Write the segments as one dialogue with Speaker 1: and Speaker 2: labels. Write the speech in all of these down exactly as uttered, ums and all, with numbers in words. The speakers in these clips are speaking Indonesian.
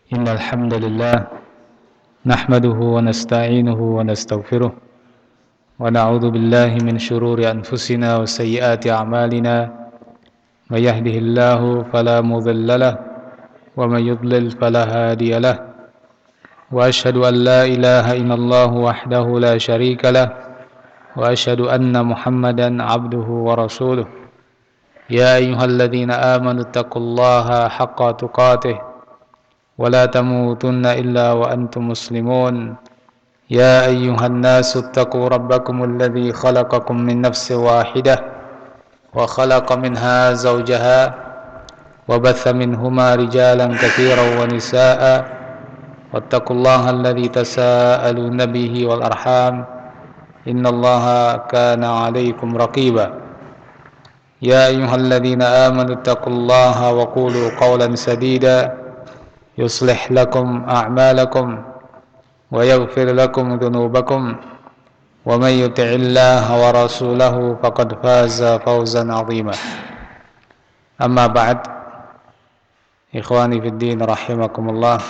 Speaker 1: إن الحمد لله نحمده ونستعينه ونستغفره ونعوذ بالله من شرور أنفسنا وسيئات أعمالنا من يهده الله فلا مضل له ومن يضلل فلا هادي له وأشهد أن لا إله إلا الله وحده لا شريك له وأشهد أن محمدا عبده ورسوله يا أيها الذين آمنوا اتقوا الله حق تقاته ولا تموتن إلا وأنتم مسلمون يا أيها الناس اتقوا ربكم الذي خلقكم من نفس واحدة وخلق منها زوجها وبث منهما رجالا كثيرا ونساء واتقوا الله الذي تساءلون به والأرحام إن الله كان عليكم رقيبا يا أيها الذين آمنوا اتقوا الله وقولوا قولا سديدا يصلح لكم أعمالكم ويغفر لكم ذنوبكم ومن يطع الله ورسوله فقد فاز فوزا عظيما أما بعد إخواني في الدين رحمكم الله.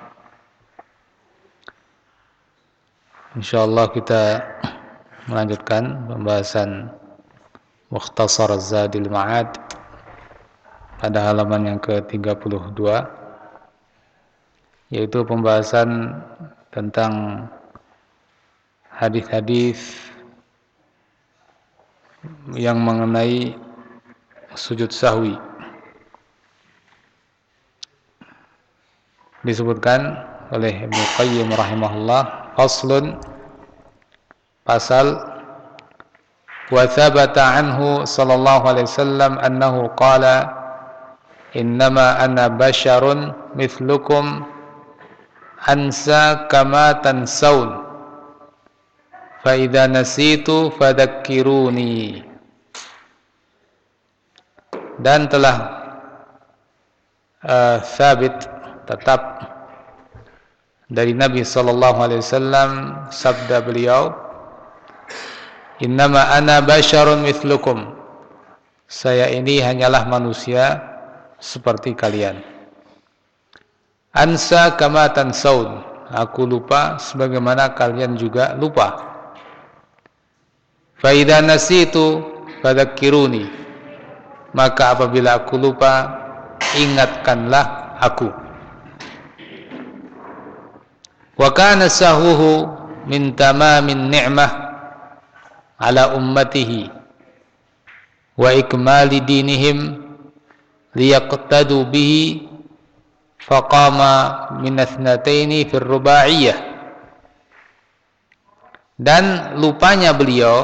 Speaker 1: Insyaallah kita melanjutkan pembahasan Mukhtasar Zadil Ma'ad pada halaman yang ke tiga puluh dua, yaitu pembahasan tentang hadis-hadis yang mengenai sujud sahwi. Disebutkan oleh Ibnu Qayyim rahimahullah, faslun, pasal, wa thabata anhu sallallahu alaihi wasallam annahu qala innama ana basharun mithlukum ansa kama tansaun fa idza nasitu fadzakkiruni. Dan telah uh, sabit tetap dari Nabi sallallahu alaihi wasallam sabda beliau, innama ana basyarun mithlukum, saya ini hanyalah manusia seperti kalian. Ansa kama tansaun, aku lupa sebagaimana kalian juga lupa. Fa idza nasitu fadzakkiruni, maka apabila aku lupa, ingatkanlah aku. Wa kana sahuhu min tamamin ni'mah ala ummatihi wa ikmali dinihim liyaqtadu bihi faqama min athnataini fir rubaiyah. Dan lupanya beliau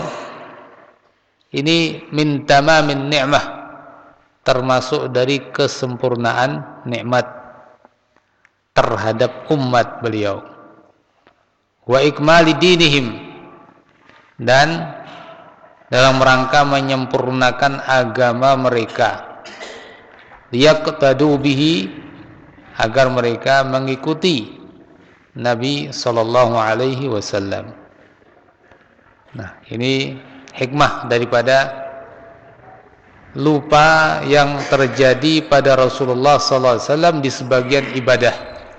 Speaker 1: ini min tamamin ni'mah, termasuk dari kesempurnaan nikmat terhadap umat beliau. Wa ikmali dinihim, dan dalam rangka menyempurnakan agama mereka. Liyaqtadu bihi, agar mereka mengikuti Nabi sallallahu alaihi wasallam. Nah, ini hikmah daripada lupa yang terjadi pada Rasulullah sallallahu alaihi wasallam di sebagian ibadah,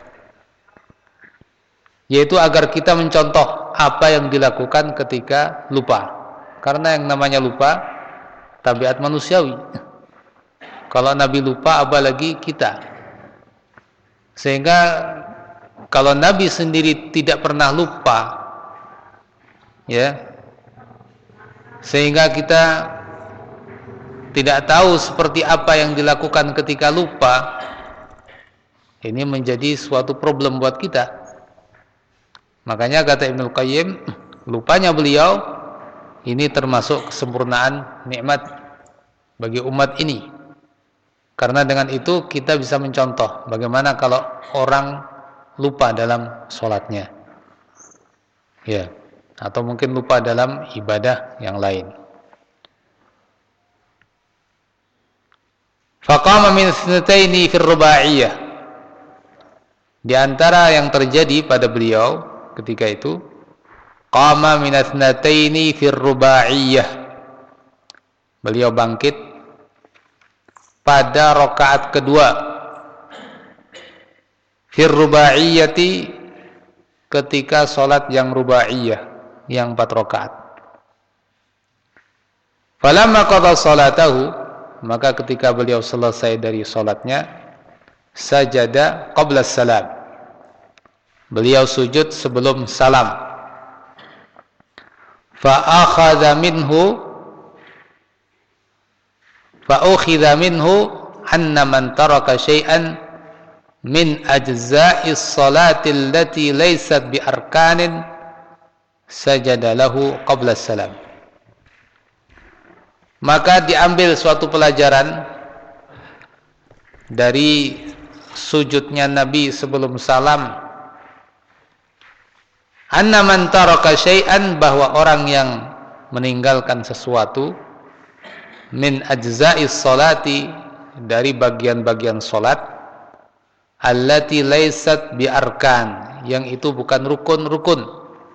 Speaker 1: yaitu agar kita mencontoh apa yang dilakukan ketika lupa. Karena yang namanya lupa tabiat manusiawi. Kalau Nabi lupa, apalagi kita. Sehingga kalau Nabi sendiri tidak pernah lupa, ya, sehingga kita tidak tahu seperti apa yang dilakukan ketika lupa, ini menjadi suatu problem buat kita. Makanya kata Ibnu Qayyim, lupanya beliau ini termasuk kesempurnaan nikmat bagi umat ini. Karena dengan itu kita bisa mencontoh bagaimana kalau orang lupa dalam sholatnya, ya, atau mungkin lupa dalam ibadah yang lain. Faqama min ithnataini fir rubaiyah. Di antara yang terjadi pada beliau ketika itu, qama min ithnataini fir rubaiyah, beliau bangkit pada rakaat kedua fir rubaiyati, ketika salat yang rubaiyah, yang empat rakaat. Falamma qada salatahu, maka ketika beliau selesai dari salatnya, sajada qabla salam, beliau sujud sebelum salam. Fa akhadha minhu fa ukhidha minhu anna man taraka syai'an min ajza'is salati allati laysat bi arkanin sajada lahu qabla salam. Maka diambil suatu pelajaran dari sujudnya Nabi sebelum salam, anna man taraka syai'an, bahwa orang yang meninggalkan sesuatu, min ajza'is salati, dari bagian-bagian salat, allati laysat bi arkan, yang itu bukan rukun-rukun,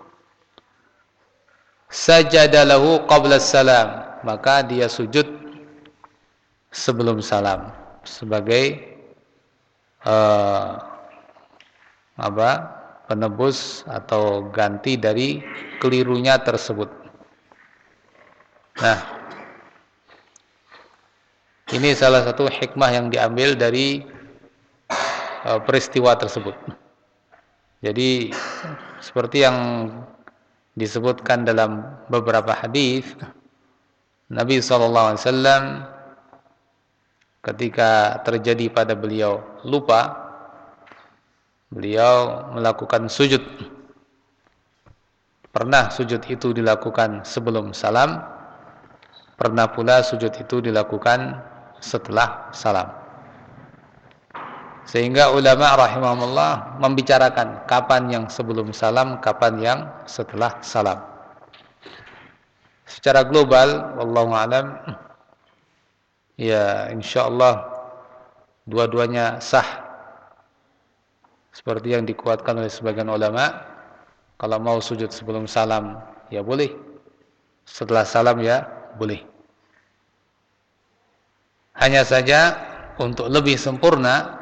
Speaker 1: sajada lahu qabla salam, maka dia sujud sebelum salam sebagai uh, apa penebus atau ganti dari kelirunya tersebut. Nah, ini salah satu hikmah yang diambil dari uh, peristiwa tersebut. Jadi seperti yang disebutkan dalam beberapa hadis, Nabi shallallahu alaihi wasallam ketika terjadi pada beliau lupa, beliau melakukan sujud. Pernah sujud itu dilakukan sebelum salam, pernah pula sujud itu dilakukan setelah salam. Sehingga ulama rahimahumullah membicarakan kapan yang sebelum salam, kapan yang setelah salam. Secara global, wallahu a'lam, ya insyaallah dua-duanya sah. Seperti yang dikuatkan oleh sebagian ulama, kalau mau sujud sebelum salam ya boleh, setelah salam ya boleh. Hanya saja untuk lebih sempurna,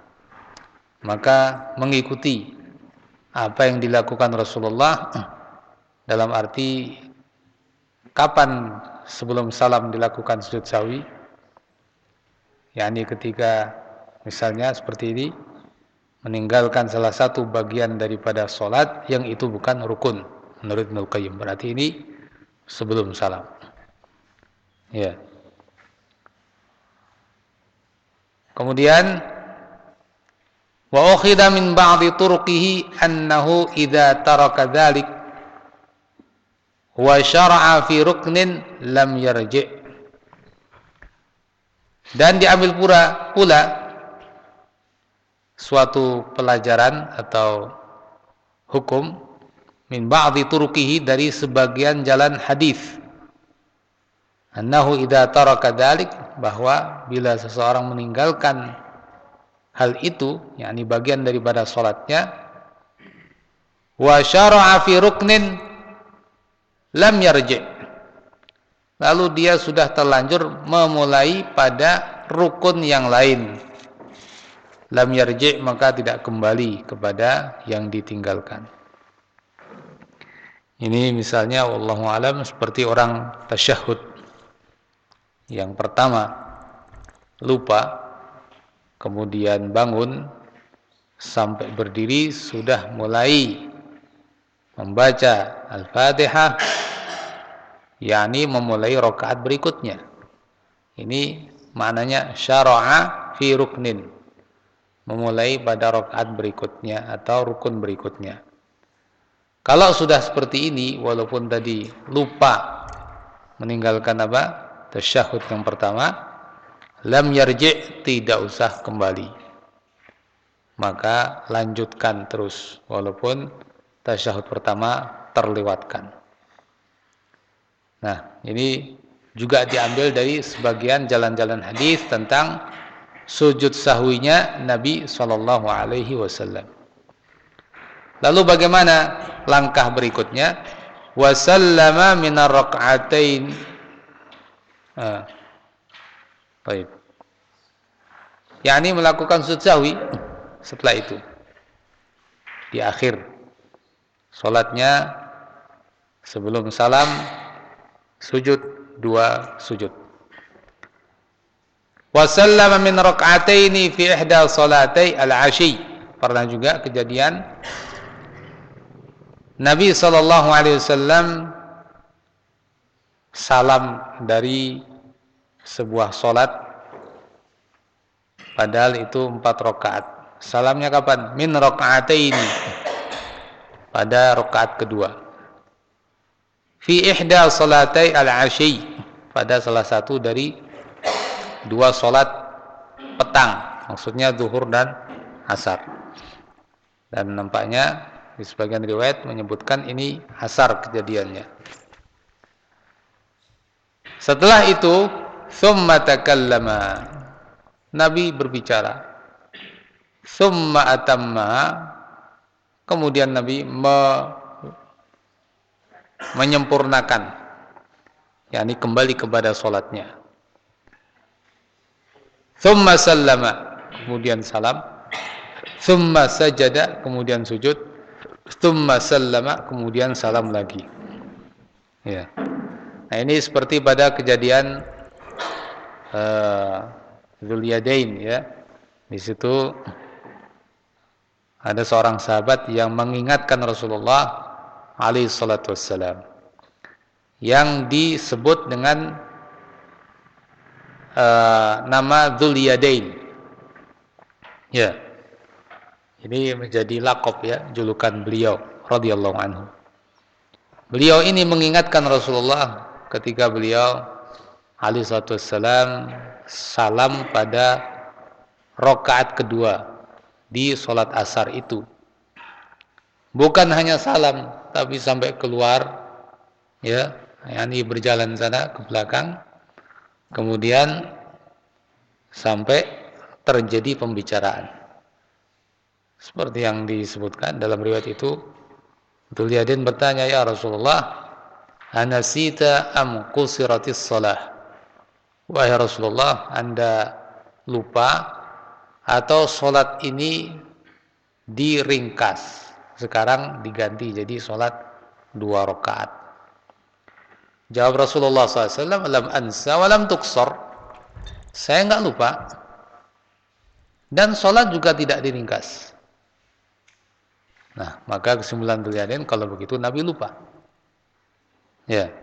Speaker 1: maka mengikuti apa yang dilakukan Rasulullah, dalam arti kapan sebelum salam dilakukan sujud sahwi, yakni ketika misalnya seperti ini, meninggalkan salah satu bagian daripada sholat yang itu bukan rukun menurut Ibnu Qayyim, berarti ini sebelum salam. Ya. Kemudian wa ukhidha min ba'di turqihi annahu idza taraka dzalik wa syara'a fi ruknin lam yarji'. Dan diambil pula pula suatu pelajaran atau hukum min ba'di turqihi, dari sebagian jalan hadis, annahu idza taraka dzalik, bahwa bila seseorang meninggalkan hal itu, yakni bagian daripada salatnya, wa syara'a fi ruknin lam yarji', lalu dia sudah terlanjur memulai pada rukun yang lain, lam yarji', maka tidak kembali kepada yang ditinggalkan. Ini misalnya wallahu alam seperti orang tasyahud yang pertama lupa, kemudian bangun sampai berdiri sudah mulai membaca Al-Fatihah, yakni memulai rakaat berikutnya. Ini maknanya syara'a fi ruknin, memulai pada rakaat berikutnya atau rukun berikutnya. Kalau sudah seperti ini, walaupun tadi lupa meninggalkan apa? Tasyahud yang pertama, lam yarji', tidak usah kembali, maka lanjutkan terus walaupun tasyahud pertama terlewatkan. Nah, ini juga diambil dari sebagian jalan-jalan hadis tentang sujud sahwinya Nabi shallallahu alaihi wasallam. Lalu bagaimana langkah berikutnya? Wa sallama minar rak'atain. Ah. Baik. yakni melakukan sujud sahwi setelah itu. di akhir salatnya sebelum salam sujud dua sujud. Wa sallama min rak'ataini fi ihda salatai al-'asyi. Pernah juga kejadian Nabi sallallahu alaihi wasallam salam dari sebuah salat padahal itu empat rakaat. Salamnya kapan? Min rak'ataini, pada rakaat kedua. Fi ihda salatai al-'asyi, pada salah satu dari dua salat petang, maksudnya zuhur dan asar. Dan nampaknya di sebagian riwayat menyebutkan ini asar kejadiannya. Setelah itu, thumma takallama, Nabi berbicara. Thumma atamma, kemudian Nabi me, menyempurnakan, yakni kembali kepada salatnya. Thumma sallama, kemudian salam. Thumma sajada, kemudian sujud. Thumma sallama, kemudian salam lagi. Ya. Nah, ini seperti pada kejadian uh, Dzul Yadain, ya. Di situ ada seorang sahabat yang mengingatkan Rasulullah alaihi salatu wassalam, yang disebut dengan uh, nama Dzul Yadain. Ya. Ini menjadi laqab, ya, julukan beliau radhiyallahu anhu. Beliau ini mengingatkan Rasulullah ketika beliau alaihi salatu wassalam salam pada rakaat kedua di salat asar itu. Bukan hanya salam, tapi sampai keluar, ya, yakni berjalan sana ke belakang, kemudian sampai terjadi pembicaraan. Seperti yang disebutkan dalam riwayat itu, Dzul Yadain bertanya, "Ya Rasulullah, anasita am qusiratis shalah?" Wahai Rasulullah, Anda lupa atau salat ini diringkas, sekarang diganti jadi salat dua rakaat? Jawab Rasulullah sallallahu alaihi wasallam, "Lam ansa wa lam tuqsar." Saya enggak lupa dan salat juga tidak diringkas. Nah, maka kesimpulan Dzul Yadain, kalau begitu Nabi lupa. Ya.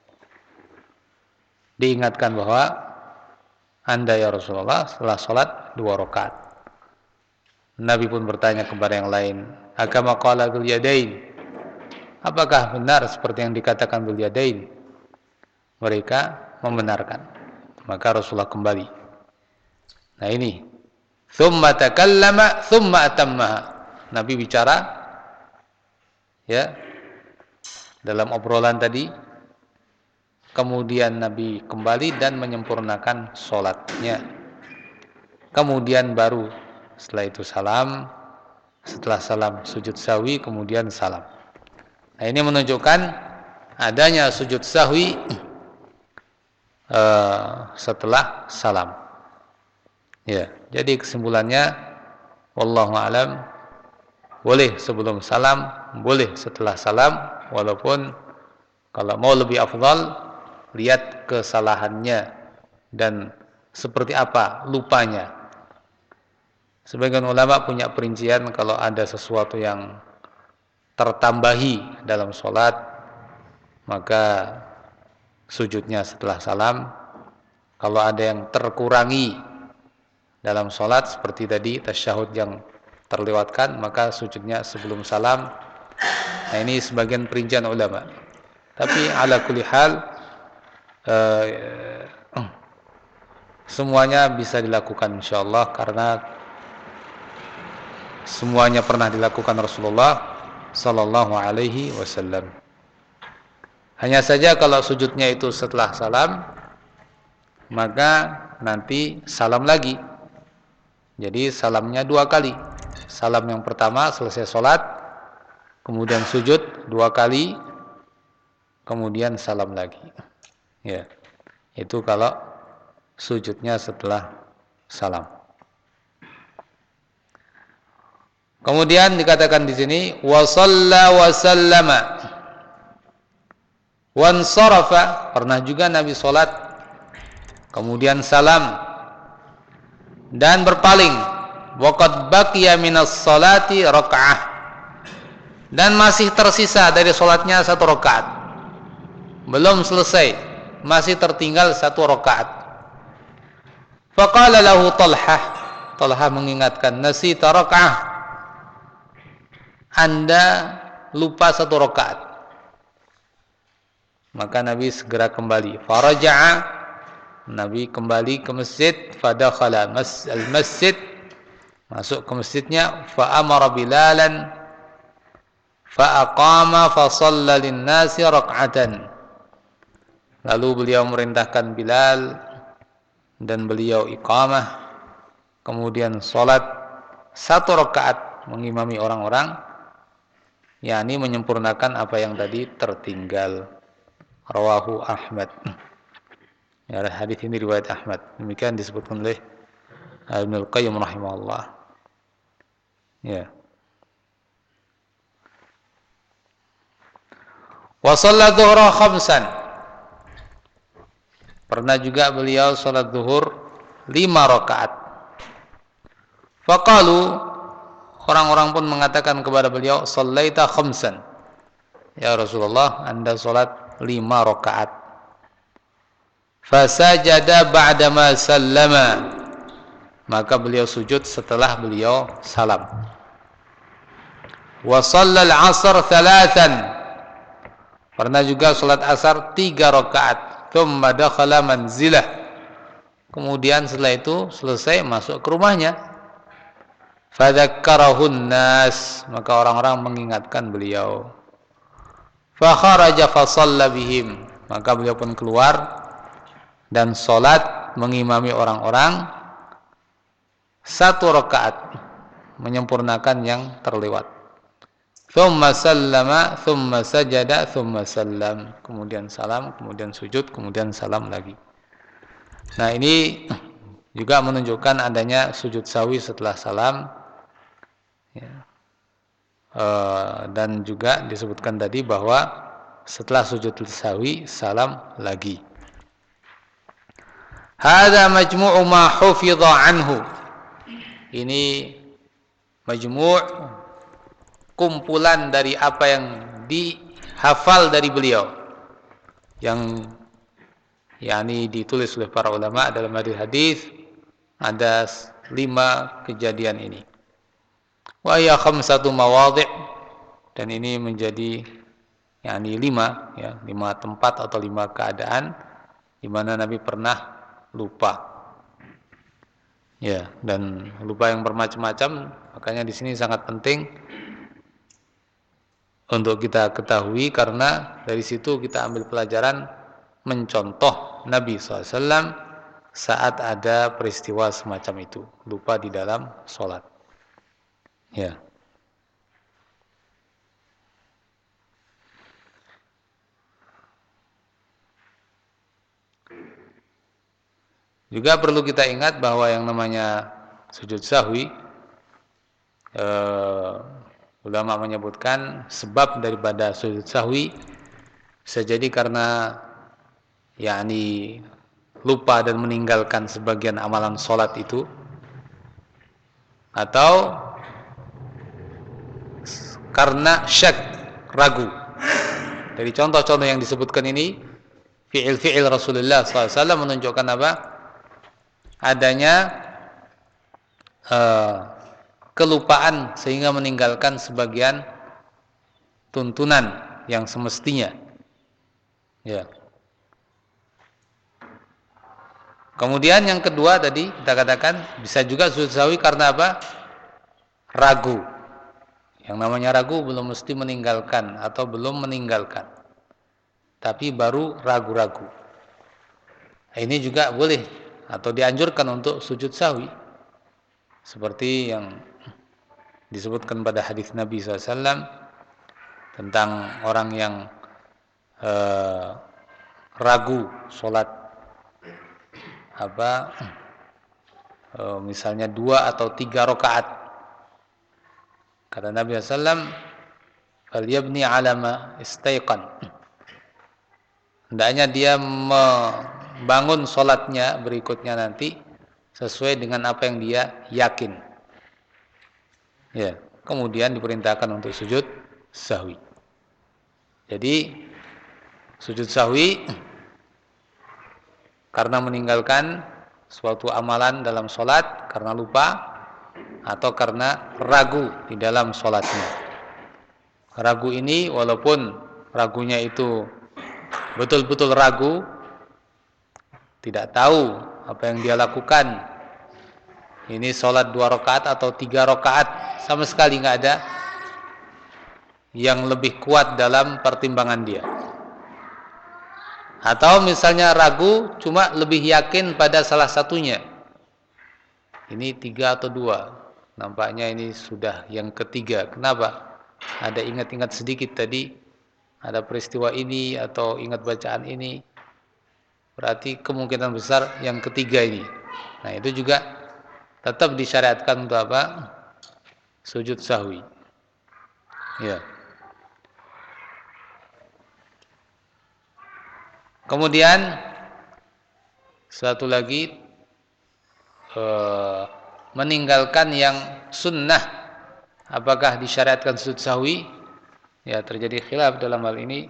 Speaker 1: Diingatkan bahwa Anda, ya Rasulullah, setelah salat dua rakaat. Nabi pun bertanya kepada yang lain, "Akama qala Dzul Yadain?" Apakah benar seperti yang dikatakan Dzul Yadain? Mereka membenarkan. Maka Rasulullah kembali. Nah, ini. Tsumma takallama tsumma atammaha. Nabi bicara, ya, dalam obrolan tadi, kemudian Nabi kembali dan menyempurnakan sholatnya. Kemudian baru setelah itu salam, setelah salam sujud sahwi, kemudian salam. Nah, ini menunjukkan adanya sujud sahwi uh, setelah salam. Ya, jadi kesimpulannya, wallahu a'lam, boleh sebelum salam, boleh setelah salam, walaupun kalau mau lebih afdal, lihat kesalahannya dan seperti apa lupanya. Sebagian ulama punya perincian, kalau ada sesuatu yang tertambahi dalam sholat, maka sujudnya setelah salam. Kalau ada yang terkurangi dalam sholat, seperti tadi tasyahud yang terlewatkan, maka sujudnya sebelum salam. Nah, ini sebagian perincian ulama. Tapi ala kulli hal, eh, semuanya bisa dilakukan insyaallah, karena semuanya pernah dilakukan Rasulullah sallallahu alaihi wasallam. Hanya saja kalau sujudnya itu setelah salam, maka nanti salam lagi. Jadi salamnya dua kali. Salam yang pertama selesai sholat, kemudian sujud dua kali, kemudian salam lagi. Ya, itu kalau sujudnya setelah salam. Kemudian dikatakan di sini wa shalla wa sallama wan sarafa, pernah juga Nabi salat kemudian salam dan berpaling, waqad baqiya minas salati rakaah, dan masih tersisa dari salatnya satu rakaat, belum selesai, masih tertinggal satu rakaat. Faqala lahu Talhah, Talhah mengingatkan, nasita rakaah, Anda lupa satu rakaat. Maka Nabi segera kembali. Faraja'a, Nabi kembali ke masjid. Fadakhala al-masjid, masuk ke masjidnya. Fa'amara Bilalan fa'aqama fasalla linnasi rak'atan. Lalu beliau merintahkan Bilal dan beliau iqamah, kemudian salat satu rakaat mengimami orang-orang, yakni menyempurnakan apa yang tadi tertinggal. Rawahu Ahmad. Ya, hadis ini riwayat Ahmad. Demikian disebutkan oleh Ibnu Qayyim rahimahullah. Ya. Wa shalla dhuhra khamsan. Pernah juga beliau salat zuhur lima rakaat. Faqalu, orang-orang pun mengatakan kepada beliau, shallaita khamsan. Ya Rasulullah, Anda salat lima rakaat. Fasajada ba'dama sallama. Maka beliau sujud setelah beliau salam. Wa shallal 'asr thalathan. Pernah juga salat asar tiga rakaat. Tsumma dakhala manzilah. Kemudian setelah itu selesai masuk ke rumahnya. Fadzakkarahun nas, maka orang-orang mengingatkan beliau. Fa kharaja fa shalla bihim, maka beliau pun keluar dan salat mengimami orang-orang satu rakaat, menyempurnakan yang terlewat. Tsumma sallama, tsumma sajada, tsumma sallam. Kemudian salam, kemudian sujud, kemudian salam lagi. Nah, ini juga menunjukkan adanya sujud sahwi setelah salam. Ya. Uh, dan juga disebutkan tadi bahwa setelah sujud sahwi salam lagi. Hadza majmu'u ma hufidha anhu. Ini majmu' kumpulan dari apa yang dihafal dari beliau, yang yakni ditulis oleh para ulama dalam hadis. Ada lima kejadian ini. Wa ya khamsatu mawadhi', dan ini menjadi yakni lima, ya, lima tempat atau lima keadaan di mana Nabi pernah lupa. Ya, dan lupa yang bermacam-macam, makanya di sini sangat penting untuk kita ketahui, karena dari situ kita ambil pelajaran mencontoh Nabi shallallahu alaihi wasallam saat ada peristiwa semacam itu, lupa di dalam sholat. Ya. Juga perlu kita ingat bahwa yang namanya sujud sahwi, eh, ulama menyebutkan sebab daripada sujud sahwi bisa jadi karena yakni lupa dan meninggalkan sebagian amalan sholat itu, atau karena syak, ragu. Dari contoh-contoh yang disebutkan ini, fi'il-fi'il Rasulullah shallallahu alaihi wasallam menunjukkan apa? Adanya uh, kelupaan sehingga meninggalkan sebagian tuntunan yang semestinya. Ya. Kemudian yang kedua tadi kita katakan bisa juga sujud sahwi karena apa? Ragu. Yang namanya ragu belum mesti meninggalkan atau belum meninggalkan, tapi baru ragu-ragu. Ini juga boleh atau dianjurkan untuk sujud sahwi, seperti yang disebutkan pada hadis Nabi shallallahu alaihi wasallam tentang orang yang eh, ragu sholat apa eh, misalnya dua atau tiga rakaat, Kata Nabi sallallahu alaihi wasallam, "Falyabni 'ala ma istaiqan." Hendaknya dia membangun salatnya berikutnya nanti sesuai dengan apa yang dia yakin. Ya, kemudian diperintahkan untuk sujud sahwi. Jadi sujud sahwi karena meninggalkan suatu amalan dalam salat karena lupa atau karena ragu di dalam salatnya. Ragu ini walaupun ragunya itu betul-betul ragu, tidak tahu apa yang dia lakukan. Ini sholat dua rakaat atau tiga rakaat, sama sekali nggak ada yang lebih kuat dalam pertimbangan dia. Atau misalnya ragu, cuma lebih yakin pada salah satunya. Ini tiga atau dua, nampaknya ini sudah yang ketiga. Kenapa? Ada ingat-ingat sedikit tadi, ada peristiwa ini atau ingat bacaan ini. Berarti kemungkinan besar yang ketiga ini. Nah, itu juga tetap disyariatkan untuk apa? Sujud sahwi. Ya. Kemudian satu lagi eh, meninggalkan yang sunnah, apakah disyariatkan sujud sahwi? Ya, terjadi khilaf dalam hal ini.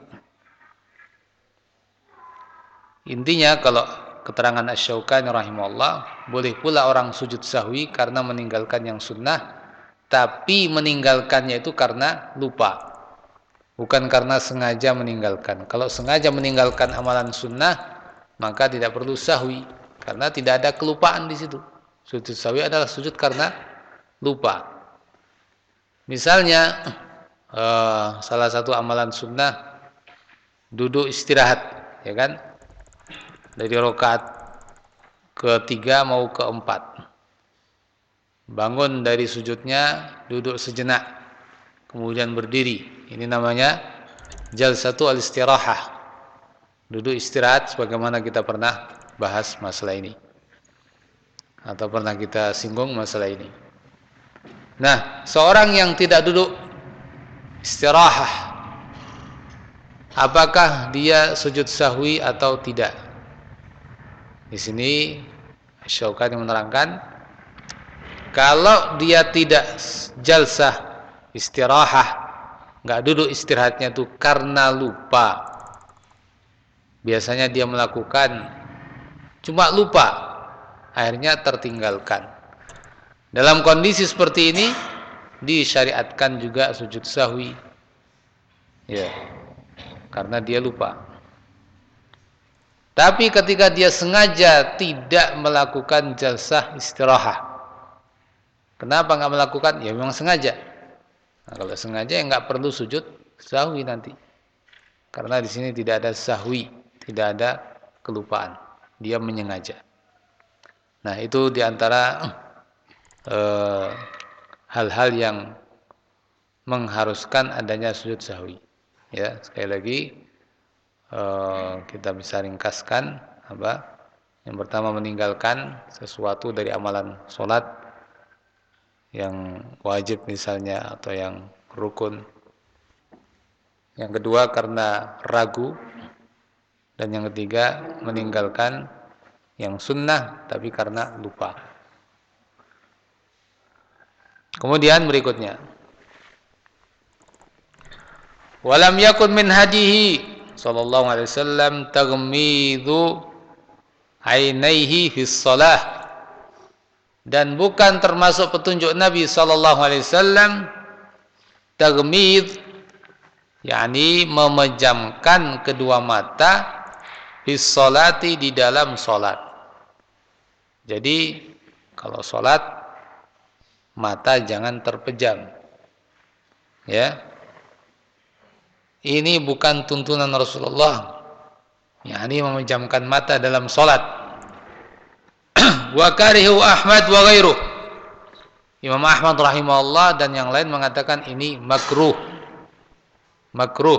Speaker 1: Intinya kalau keterangan Asy-Syaukani rahimahullah, boleh pula orang sujud sahwi karena meninggalkan yang sunnah, tapi meninggalkannya itu karena lupa, bukan karena sengaja meninggalkan. Kalau sengaja meninggalkan amalan sunnah, maka tidak perlu sahwi, karena tidak ada kelupaan di situ. Sujud sahwi adalah sujud karena lupa. Misalnya uh, salah satu amalan sunnah duduk istirahat, ya kan? Dari rakaat ketiga mau keempat, bangun dari sujudnya, duduk sejenak, kemudian berdiri. Ini namanya jalsatu al-istirahah, duduk istirahat, sebagaimana kita pernah bahas masalah ini atau pernah kita singgung masalah ini. Nah, seorang yang tidak duduk istirahah, apakah dia sujud sahwi atau tidak? Di sini Syaukani menerangkan, kalau dia tidak jalsah istirahah, nggak duduk istirahatnya itu karena lupa, biasanya dia melakukan cuma lupa, akhirnya tertinggalkan. Dalam kondisi seperti ini disyariatkan juga sujud sahwi, ya, karena dia lupa. Tapi ketika dia sengaja tidak melakukan jalsah istirahah, kenapa nggak melakukan? Ya memang sengaja. Nah, kalau sengaja ya nggak perlu sujud sahwi nanti, karena di sini tidak ada sahwi, tidak ada kelupaan, dia menyengaja. Nah, itu diantara eh, hal-hal yang mengharuskan adanya sujud sahwi. Ya, sekali lagi Uh, kita bisa ringkaskan apa? Yang pertama, meninggalkan sesuatu dari amalan sholat yang wajib misalnya atau yang rukun. Yang kedua karena ragu, dan yang ketiga meninggalkan yang sunnah tapi karena lupa. Kemudian berikutnya, walam yakun min hadihi sallallahu alaihi wasallam taghmidhu ainaihi fi shalah, dan bukan termasuk petunjuk Nabi sallallahu alaihi wasallam taghmid, yakni memejamkan kedua mata fi sholati, di dalam salat. Jadi kalau salat mata jangan terpejam, ya. Ini bukan tuntunan Rasulullah, yakni memejamkan mata dalam salat. Wa karihu Ahmad wa ghairuh, Imam Ahmad rahimahullah dan yang lain mengatakan ini makruh. Makruh,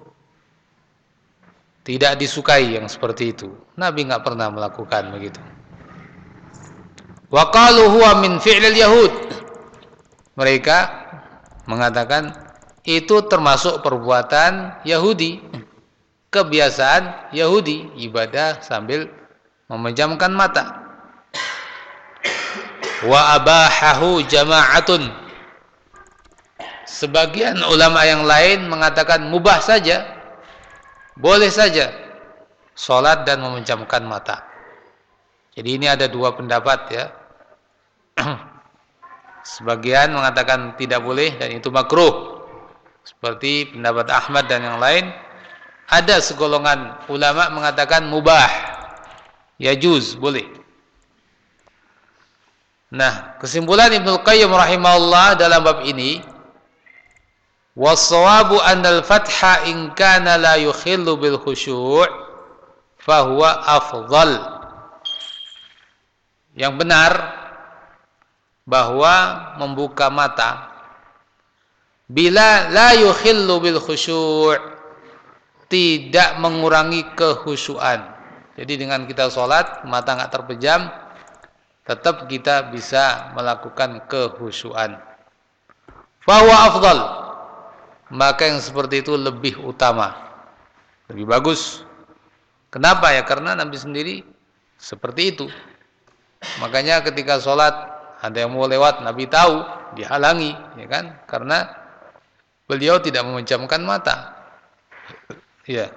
Speaker 1: tidak disukai yang seperti itu. Nabi enggak pernah melakukan begitu. Wa qalu huwa min fi'lil yahud, mereka mengatakan itu termasuk perbuatan Yahudi, kebiasaan Yahudi, ibadah sambil memejamkan mata. Wa abahahu jama'atun. Sebagian ulama yang lain mengatakan mubah saja, boleh saja salat dan memejamkan mata. Jadi ini ada dua pendapat ya. Sebagian mengatakan tidak boleh dan itu makruh, seperti pendapat Ahmad dan yang lain. Ada segolongan ulama mengatakan mubah, yajuz, boleh. Nah, kesimpulan Ibnu Qayyim rahimahullah dalam bab ini, was-shawabu annal fatha in kana la yukhillu bil khusyu' fa huwa afdhal. Yang benar bahwa membuka mata bila la yukhillu bil khusyu' tidak mengurangi kehusyuan. Jadi dengan kita sholat mata nggak terpejam, tetap kita bisa melakukan kehusyuan. Fahuwa afdal, maka yang seperti itu lebih utama, lebih bagus. Kenapa ya? Karena Nabi sendiri seperti itu. Makanya ketika sholat ada yang mau lewat, Nabi tahu, dihalangi, ya kan? Karena beliau tidak memejamkan mata. Ya.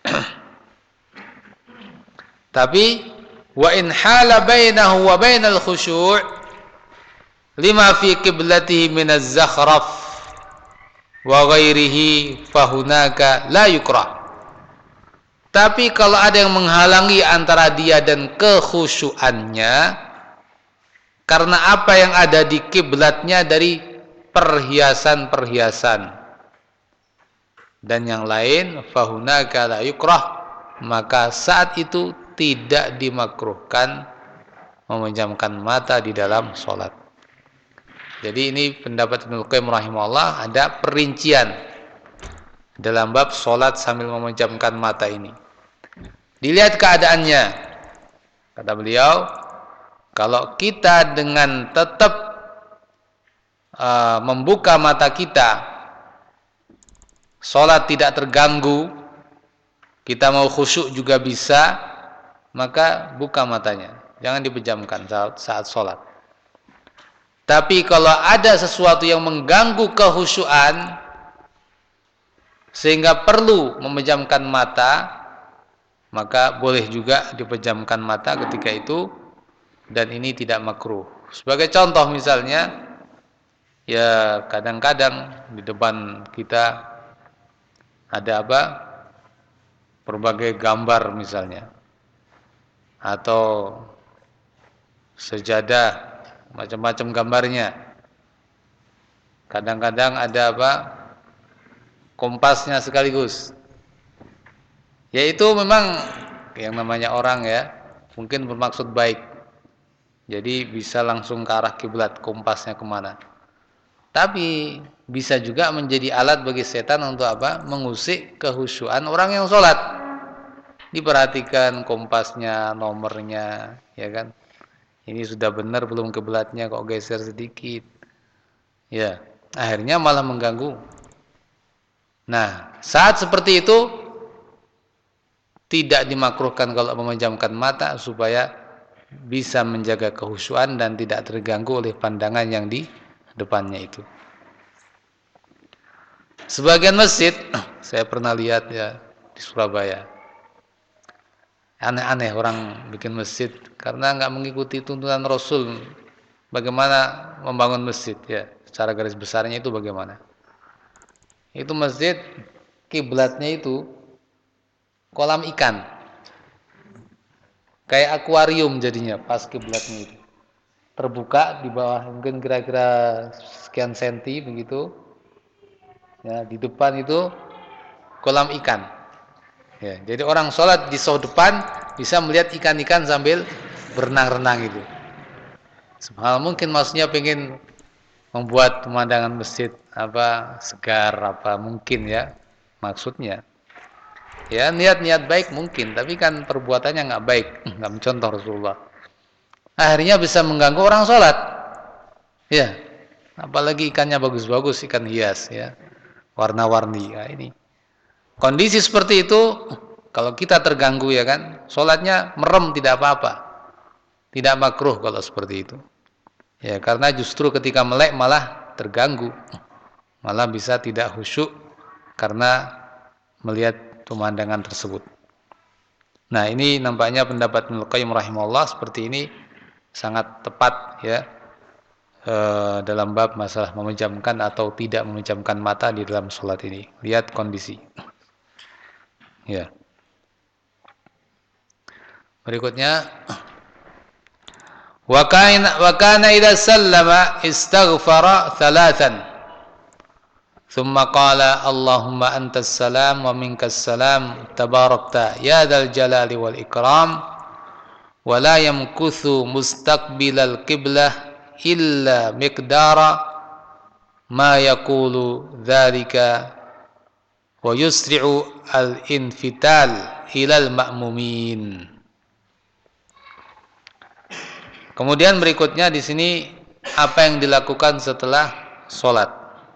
Speaker 1: Tapi wa in hala bainahu wa bainal khusyu' lima fi qiblatihi min az-zakhraf wa ghairihi fahunaka la yukrah. Tapi kalau ada yang menghalangi antara dia dan kekhusyuannya karena apa yang ada di kiblatnya dari perhiasan-perhiasan dan yang lain, fahunaka la yukrah, maka saat itu tidak dimakruhkan memejamkan mata di dalam sholat. Jadi ini pendapat Ibnu Qayyim rahimahullah, ada perincian dalam bab sholat sambil memejamkan mata ini. Dilihat keadaannya. Kata beliau, kalau kita dengan tetap uh, membuka mata kita, sholat tidak terganggu, kita mau khusyuk juga bisa, maka buka matanya, jangan dipejamkan saat, saat sholat. Tapi kalau ada sesuatu yang mengganggu kekhusyuan sehingga perlu memejamkan mata, maka boleh juga dipejamkan mata ketika itu, dan ini tidak makruh. Sebagai contoh misalnya, ya kadang-kadang di depan kita ada apa? Berbagai gambar misalnya, atau sejadah, macam-macam gambarnya. Kadang-kadang ada apa? Kompasnya sekaligus. Yaitu memang yang namanya orang ya, mungkin bermaksud baik. Jadi bisa langsung ke arah kiblat, kompasnya kemana. Tapi bisa juga menjadi alat bagi setan untuk apa? Mengusik kehusyuan orang yang sholat. Diperhatikan kompasnya, nomornya, ya kan? Ini sudah benar belum kiblatnya, kok geser sedikit. Ya, akhirnya malah mengganggu. Nah, saat seperti itu tidak dimakruhkan kalau memejamkan mata supaya bisa menjaga kehusyuan dan tidak terganggu oleh pandangan yang di depannya itu. Sebagian masjid saya pernah lihat ya di Surabaya, aneh-aneh orang bikin masjid karena nggak mengikuti tuntunan Rasul bagaimana membangun masjid ya, secara garis besarnya itu bagaimana. Itu masjid kiblatnya itu kolam ikan, kayak akuarium jadinya pas kiblatnya itu terbuka di bawah mungkin kira-kira sekian senti begitu ya, di depan itu kolam ikan ya, jadi orang sholat di soh depan bisa melihat ikan-ikan sambil berenang-renang itu. Subhanallah, mungkin maksudnya pengen membuat pemandangan masjid apa segar apa mungkin ya maksudnya ya, niat-niat baik mungkin, tapi kan perbuatannya nggak baik, nggak mencontoh Rasulullah. Akhirnya bisa mengganggu orang sholat. Ya, Apalagi ikannya bagus-bagus, ikan hias ya, warna-warni. Ya, ini kondisi seperti itu, kalau kita terganggu ya kan, sholatnya merem tidak apa-apa, tidak makruh kalau seperti itu. Ya karena justru ketika melek malah terganggu, malah bisa tidak khusyuk karena melihat pemandangan tersebut. Nah ini nampaknya pendapat Ibnu Qayyim rahimahullah seperti ini sangat tepat ya, e, dalam bab masalah memejamkan atau tidak memejamkan mata di dalam sholat ini. Lihat kondisi. Ya. Berikutnya, wa kana wa kana idza sallama istaghfara thalathan. Thumma qala Allahumma antas salam wa minkas salam tabarakta ya dzal jalali wal ikram wa la yamkuthu mustaqbilal qiblah illa miqdara ma yaqulu dzalika wa yusri'u al-infital ilal ma'mumin. Kemudian berikutnya di sini apa yang dilakukan setelah sholat,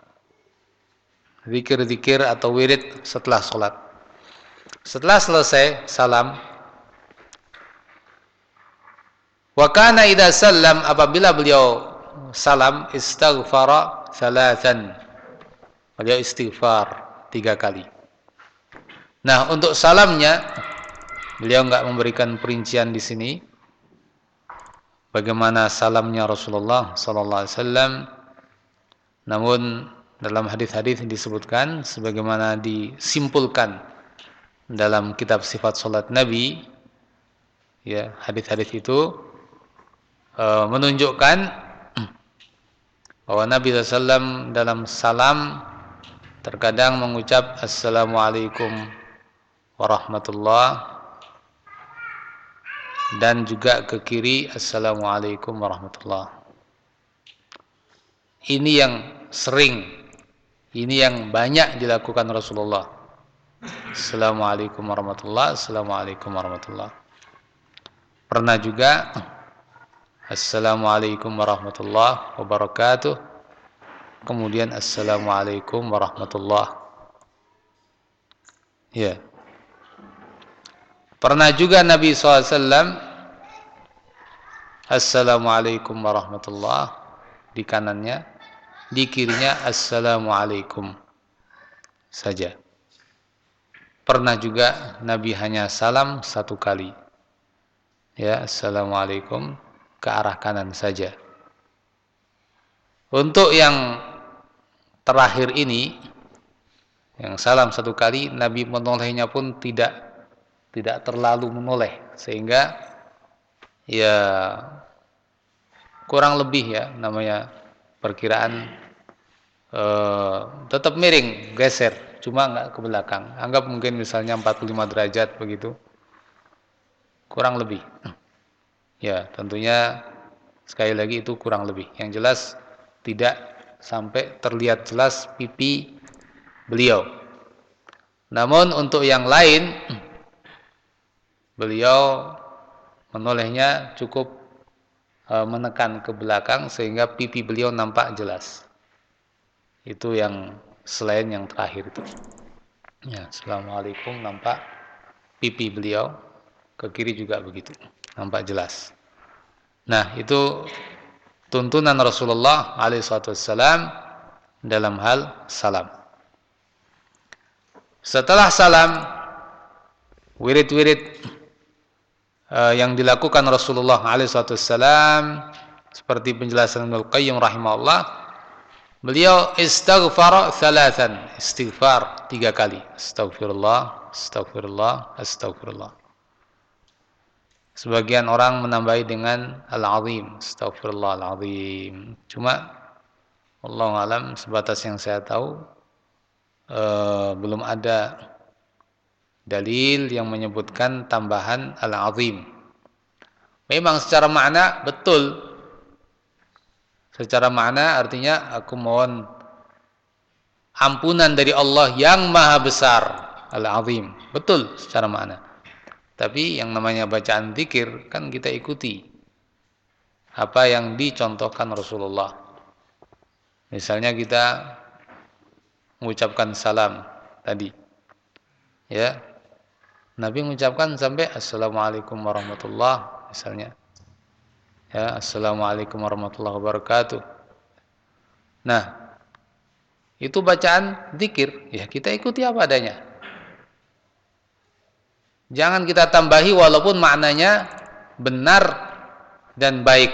Speaker 1: zikir-zikir atau wirid setelah sholat. Setelah selesai salam, wa kana idza sallam, apabila beliau salam, istaghfara thalathan, beliau istighfar tiga kali. Nah untuk salamnya beliau enggak memberikan perincian di sini bagaimana salamnya Rasulullah sallallahu alaihi wasallam. Namun dalam hadis-hadis disebutkan sebagaimana disimpulkan dalam kitab sifat salat Nabi, ya hadis-hadis itu e, menunjukkan bahwa Nabi sallallahu alaihi wasallam dalam salam terkadang mengucap assalamualaikum warahmatullah, dan juga ke kiri assalamualaikum warahmatullah. Ini yang sering, ini yang banyak dilakukan Rasulullah. Assalamualaikum warahmatullah, assalamualaikum warahmatullah. Pernah juga assalamualaikum warahmatullah wabarakatuh, kemudian assalamualaikum warahmatullah. Ya. Pernah juga Nabi shallallahu alaihi wasallam assalamualaikum warahmatullah di kanannya, di kirinya assalamualaikum saja. Pernah juga Nabi hanya salam satu kali, ya assalamualaikum ke arah kanan saja. Untuk yang terakhir ini, yang salam satu kali, Nabi menolehnya pun tidak tidak terlalu menoleh, sehingga ya kurang lebih ya namanya perkiraan eh, tetap miring, geser, cuma nggak ke belakang. Anggap mungkin misalnya empat puluh lima derajat begitu, kurang lebih. Ya tentunya sekali lagi itu kurang lebih. Yang jelas tidak sampai terlihat jelas pipi beliau. Namun untuk yang lain, beliau menolehnya cukup e, menekan ke belakang sehingga pipi beliau nampak jelas. Itu yang selain yang terakhir itu. Ya, assalamualaikum, nampak pipi beliau, ke kiri juga begitu, nampak jelas. Nah, itu tuntunan Rasulullah alaihi wasallam dalam hal salam. Setelah salam, wirid-wirid uh, yang dilakukan Rasulullah alaihi wasallam seperti penjelasan Ibnu Qayyim rahimahullah, beliau istighfar thalathan, istighfar tiga kali, astagfirullah, astagfirullah, astagfirullah. Sebagian orang menambahi dengan al-azim, astagfirullah al-azim. Cuma wallahu alam, sebatas yang saya tahu Uh, belum ada dalil yang menyebutkan tambahan al-azim. Memang secara makna betul. Secara makna artinya aku mohon ampunan dari Allah yang maha besar, al-azim. Betul secara makna. Tapi yang namanya bacaan zikir kan kita ikuti apa yang dicontohkan Rasulullah. Misalnya kita mengucapkan salam tadi, ya, Nabi mengucapkan sampai assalamualaikum warahmatullah, misalnya, ya, assalamualaikum warahmatullahi wabarakatuh. Nah, itu bacaan zikir, ya kita ikuti apa adanya. Jangan kita tambahi walaupun maknanya benar dan baik.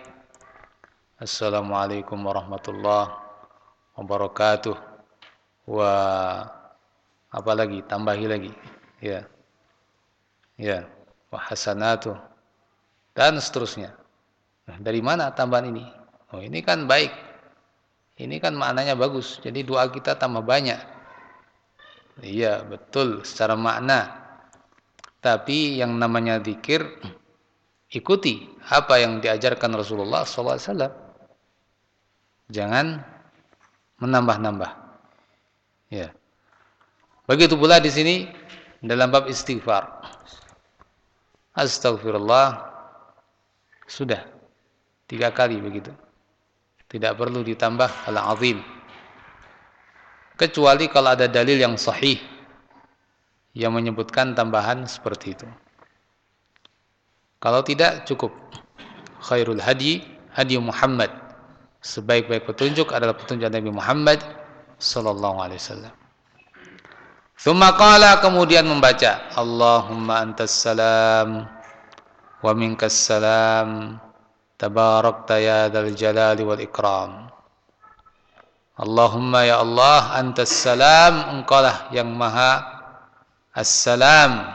Speaker 1: Assalamualaikum warahmatullahi wabarakatuh. Wa apa lagi? Tambahi lagi. Ya. Ya, wa hasanatu dan seterusnya. Nah, dari mana tambahan ini? Oh, ini kan baik. Ini kan maknanya bagus. Jadi doa kita tambah banyak. Iya, betul secara makna. Tapi yang namanya zikir, ikuti apa yang diajarkan Rasulullah shallallahu alaihi wasallam. Jangan menambah-nambah. Ya. Begitu pula di sini dalam bab istighfar. Astagfirullah sudah tiga kali begitu. Tidak perlu ditambah al-azim. Kecuali kalau ada dalil yang sahih yang menyebutkan tambahan seperti itu. Kalau tidak, cukup. Khairul hadi hadi Muhammad. Sebaik-baik petunjuk adalah petunjuk Nabi Muhammad sallallahu alaihi wasallam. Tsumma qala, kemudian membaca Allahumma antas salam wa minkas salam tabarakta ya dzal jalali wal ikram. Allahumma ya Allah antas salam, engkaulah yang maha Assalam,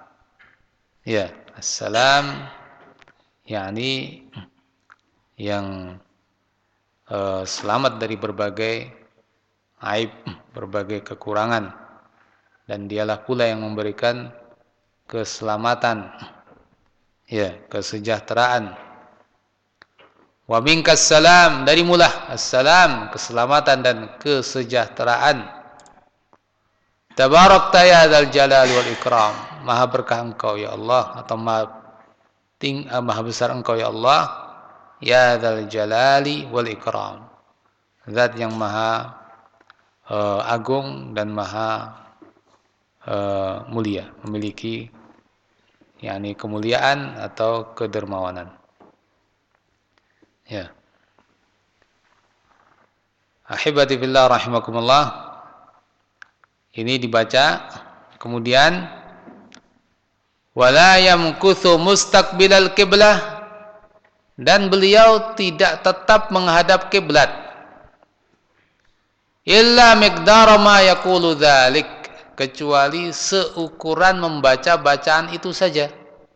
Speaker 1: ya, assalam, yakni yang uh, selamat dari berbagai aib, berbagai kekurangan, dan dialah pula yang memberikan keselamatan, ya, kesejahteraan. Wa minkas salam, dari mulah assalam, keselamatan dan kesejahteraan. Tabarakta ya dzal jalali wal ikram, maha berkah engkau ya Allah, atau maha, ting, uh, maha besar engkau ya Allah, ya dzal jalali wal ikram, zat yang maha uh, agung dan maha uh, mulia, memiliki yakni kemuliaan atau kedermawanan. Ya. Ahibati fillah rahimakumullah. Ini dibaca, kemudian wala yamkuthu mustaqbilal qiblah, dan beliau tidak tetap menghadap kiblat illa miqdara ma yaqulu dzalik, kecuali seukuran membaca bacaan itu saja.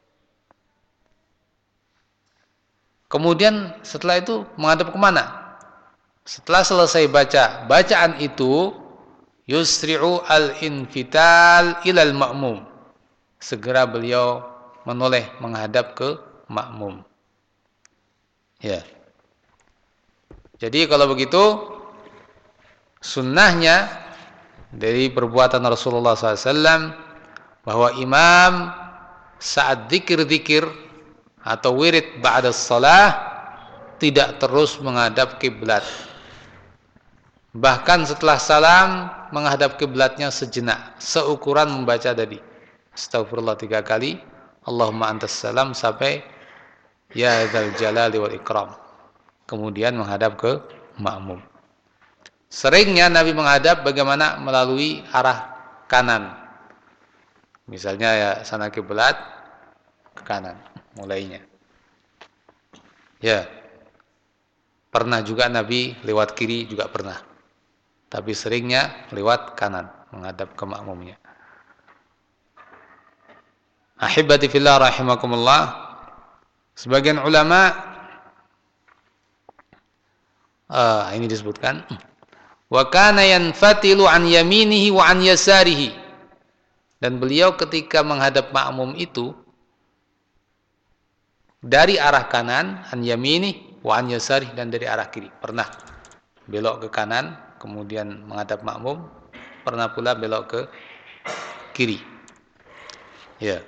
Speaker 1: Kemudian setelah itu menghadap kemana? Setelah selesai baca bacaan itu, yusri'u al-infital ilal ma'mum, segera beliau menoleh menghadap ke makmum. Ya. Jadi kalau begitu, sunnahnya dari perbuatan Rasulullah shallallahu alaihi wasallam bahwa imam saat zikir-zikir atau wirid ba'da shalah tidak terus menghadap kiblat. Bahkan setelah salam menghadap kiblatnya sejenak, seukuran membaca tadi astagfirullah tiga kali, Allahumma antas salam, sampai ya dzal jalali wal ikram, kemudian menghadap ke makmum. Seringnya Nabi menghadap bagaimana? Melalui arah kanan. Misalnya ya sana kiblat ke kanan mulainya. Ya. Pernah juga Nabi lewat kiri, juga pernah. Tapi seringnya lewat kanan, menghadap ke makmumnya. Ahibati fillah rahimakumullah. Sebagian ulama uh, ini disebutkan wa kana yanfatilu an yaminihi wa an yasarihi, dan beliau ketika menghadap makmum itu dari arah kanan, an yamini wa an yasarihi, dan dari arah kiri. Pernah belok ke kanan kemudian menghadap makmum, pernah pula belok ke kiri. Ya.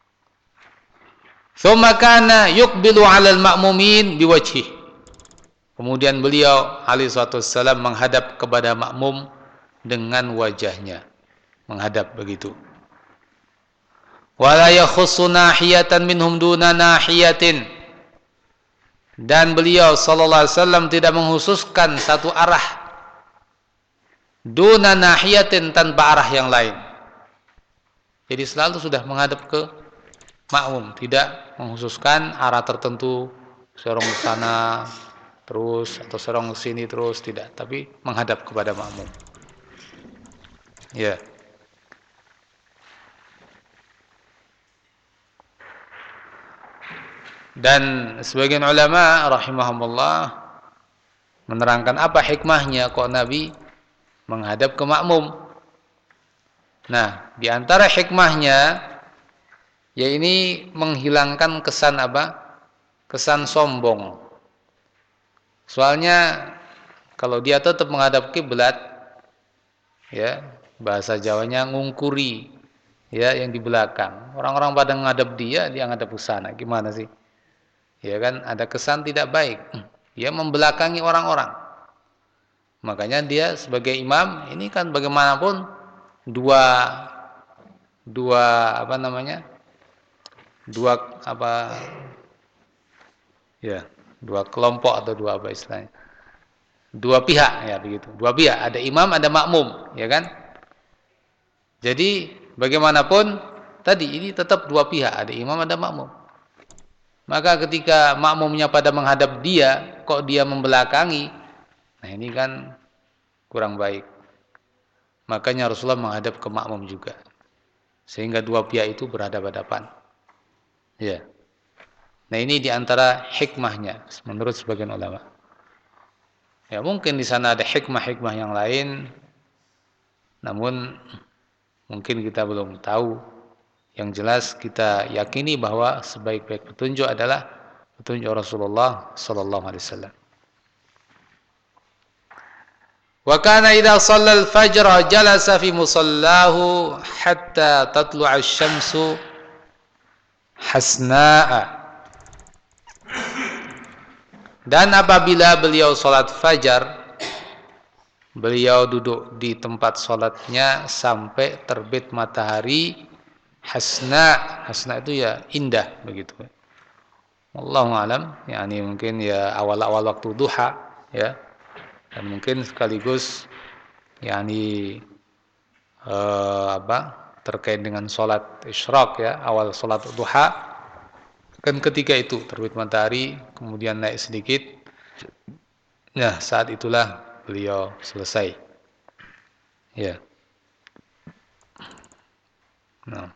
Speaker 1: Tsumma kana yuqbilu 'alal ma'mumin biwajhihi. Kemudian beliau alaihi salatu wassalam menghadap kepada makmum dengan wajahnya, menghadap begitu. Wala yakhussu nahiyatan minhum duna nahiyatin. Dan beliau sallallahu alaihi wasallam tidak menghususkan satu arah duna nahiyatin, tanpa arah yang lain. Jadi selalu sudah menghadap ke makmum, tidak menghususkan arah tertentu, serong ke sana terus atau serong ke sini terus, tidak, tapi menghadap kepada makmum. Ya. Dan sebagian ulama rahimahumullah menerangkan apa hikmahnya kok Nabi menghadap ke makmum. Nah, di antara hikmahnya ya ini menghilangkan kesan apa? Kesan sombong. Soalnya kalau dia tetap menghadap kiblat, ya, bahasa Jawanya ngungkuri, ya, yang di belakang. Orang-orang pada menghadap dia, dia menghadap ke sana. Gimana sih? Ya kan, ada kesan tidak baik. Dia membelakangi orang-orang. Makanya dia sebagai imam ini kan bagaimanapun dua dua apa namanya? Dua apa ya, dua kelompok atau dua apa istilahnya? Dua pihak ya begitu. Dua pihak, ada imam, ada makmum, ya kan? Jadi bagaimanapun tadi ini tetap dua pihak, ada imam, ada makmum. Maka ketika makmumnya pada menghadap dia, kok dia membelakangi, nah ini kan kurang baik. Makanya Rasulullah menghadap ke makmum juga, sehingga dua pihak itu berhadapan-hadapan. Ya. Nah ini diantara hikmahnya menurut sebagian ulama. Ya mungkin di sana ada hikmah-hikmah yang lain, namun mungkin kita belum tahu. Yang jelas kita yakini bahwa sebaik-baik petunjuk adalah petunjuk Rasulullah sallallahu alaihi wasallam. Wa kana idza shalla al-fajr jalasa fi musallahu hatta tatlu'a asy-syamsu hasna'a. Dan apabila beliau salat fajar, beliau duduk di tempat salatnya sampai terbit matahari hasna. Hasna itu ya indah begitu. Wallahu alam, yakni mungkin ya awal-awal waktu duha ya. Dan mungkin sekaligus yakni eh, apa? terkait dengan salat isyraq ya, awal salat duha. Kan ketika itu terbit matahari kemudian naik sedikit. Nah, saat itulah beliau selesai. Ya. Nah.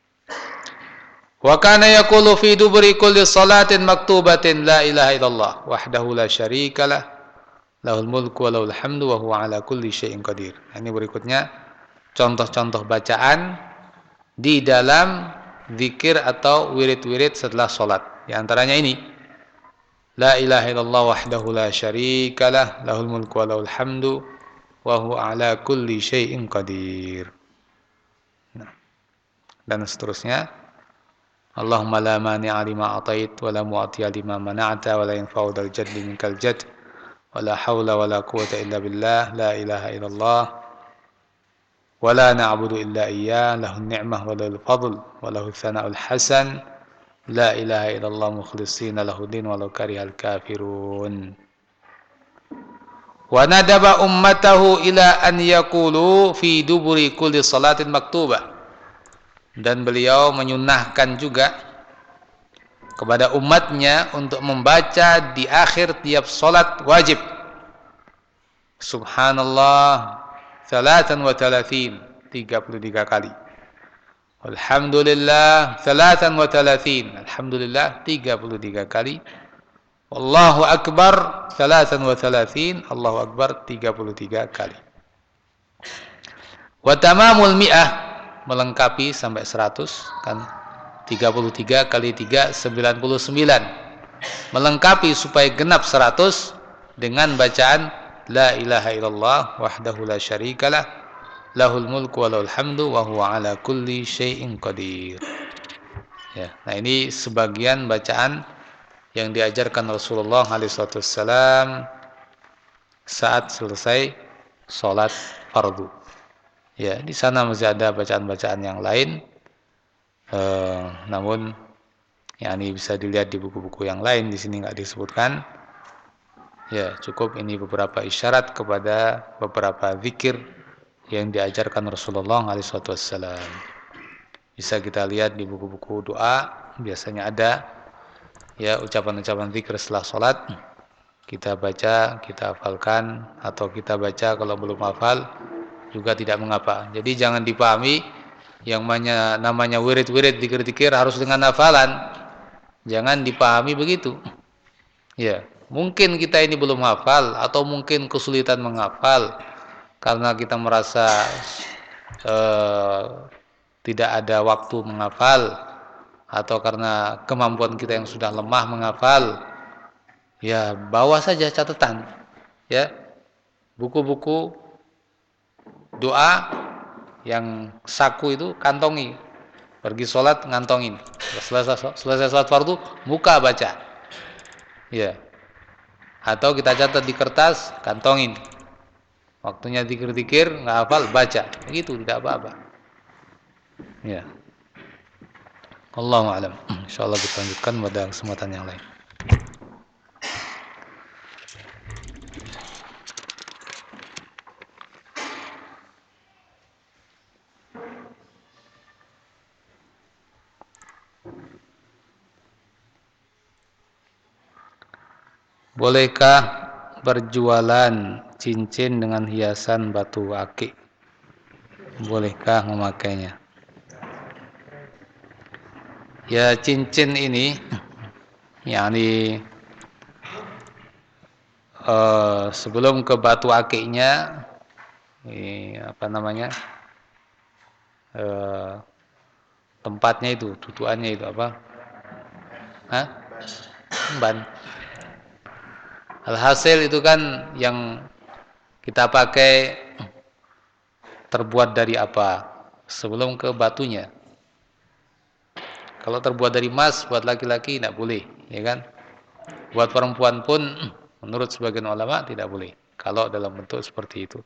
Speaker 1: Wa kana yaqulu fi duburi kulli salatin maktubatin la ilaha illallah wahdahu la syarikalah lahul mulku wa lahul hamdu wa huwa ala kulli syai'in qadir. Ini berikutnya contoh-contoh bacaan di dalam zikir atau wirid-wirid setelah salat. Di antaranya ini la ilaha illallah wahdahu la syarikalah lahul mulku wa lahul hamdu wa huwa ala kulli syai'in qadir. Nah. Dan seterusnya. Allahumma la mani'a lima atait wa la mu'tiya lima mana'ta wa la yanfa'u dzal jaddi minkal jadd wa la haula wa la quwwata illa billah la ilaha illallah wa la na'budu illa iyyah lahun ni'mah wa lahul fadl wa lahul thana'ul hasan la ilaha illallah mukhlishina lahuddin walau karihal kafirun. Wa nadaba ummatahu ila an yaqulu fi duburi kulli salatin maktubah. Dan beliau menyunahkan juga kepada umatnya untuk membaca di akhir tiap salat wajib Subhanallah salatan wa talatin, tiga puluh tiga kali. Alhamdulillah salatan wa talatin, alhamdulillah tiga puluh tiga kali. Allahu akbar salatan wa talatin, Allahu akbar tiga puluh tiga kali. Wa tamamul mi'ah, melengkapi sampai seratus kan, tiga puluh tiga kali tiga sembilan puluh sembilan, melengkapi supaya genap seratus dengan bacaan la ilaha illallah wahdahu la syarikalah lahul mulku wa lahul hamdu wa huwa ala kulli syai'in qadir. Ya, nah ini sebagian bacaan yang diajarkan Rasulullah alaihi wasallam saat selesai sholat fardu. Ya, di sana masih ada bacaan-bacaan yang lain, eh, namun ya ini bisa dilihat di buku-buku yang lain, di sini nggak disebutkan. Ya, cukup ini beberapa isyarat kepada beberapa zikir yang diajarkan Rasulullah alaihi wasallam. Bisa kita lihat di buku-buku doa, biasanya ada ya ucapan-ucapan zikir setelah sholat. Kita baca, kita hafalkan, atau kita baca kalau belum hafal juga tidak mengapa. Jadi jangan dipahami yang namanya, namanya wirid-wirid zikir-zikir harus dengan hafalan. Jangan dipahami begitu. Ya, mungkin kita ini belum hafal atau mungkin kesulitan menghafal karena kita merasa eh, tidak ada waktu menghafal atau karena kemampuan kita yang sudah lemah menghafal. Ya, bawa saja catatan. Ya. Buku-buku doa yang saku itu kantongi. Pergi sholat ngantongin. Selesai, selesai sholat fardu, buka baca. Ya. Atau kita catat di kertas, kantongin. Waktunya zikir-zikir, nggak hafal, baca. Begitu, tidak apa-apa. Ya. Allahu a'lam. Insyaallah kita lanjutkan pada kesempatan yang lain. Bolehkah berjualan cincin dengan hiasan batu akik? Bolehkah memakainya? Ya, cincin ini yakni uh, sebelum ke batu akiknya ini apa namanya? Uh, tempatnya itu, tutuannya itu apa? Hah? Ban. Alhasil itu kan yang kita pakai terbuat dari apa? Sebelum ke batunya. Kalau terbuat dari emas buat laki-laki tidak boleh, ya kan? Buat perempuan pun menurut sebagian ulama tidak boleh kalau dalam bentuk seperti itu.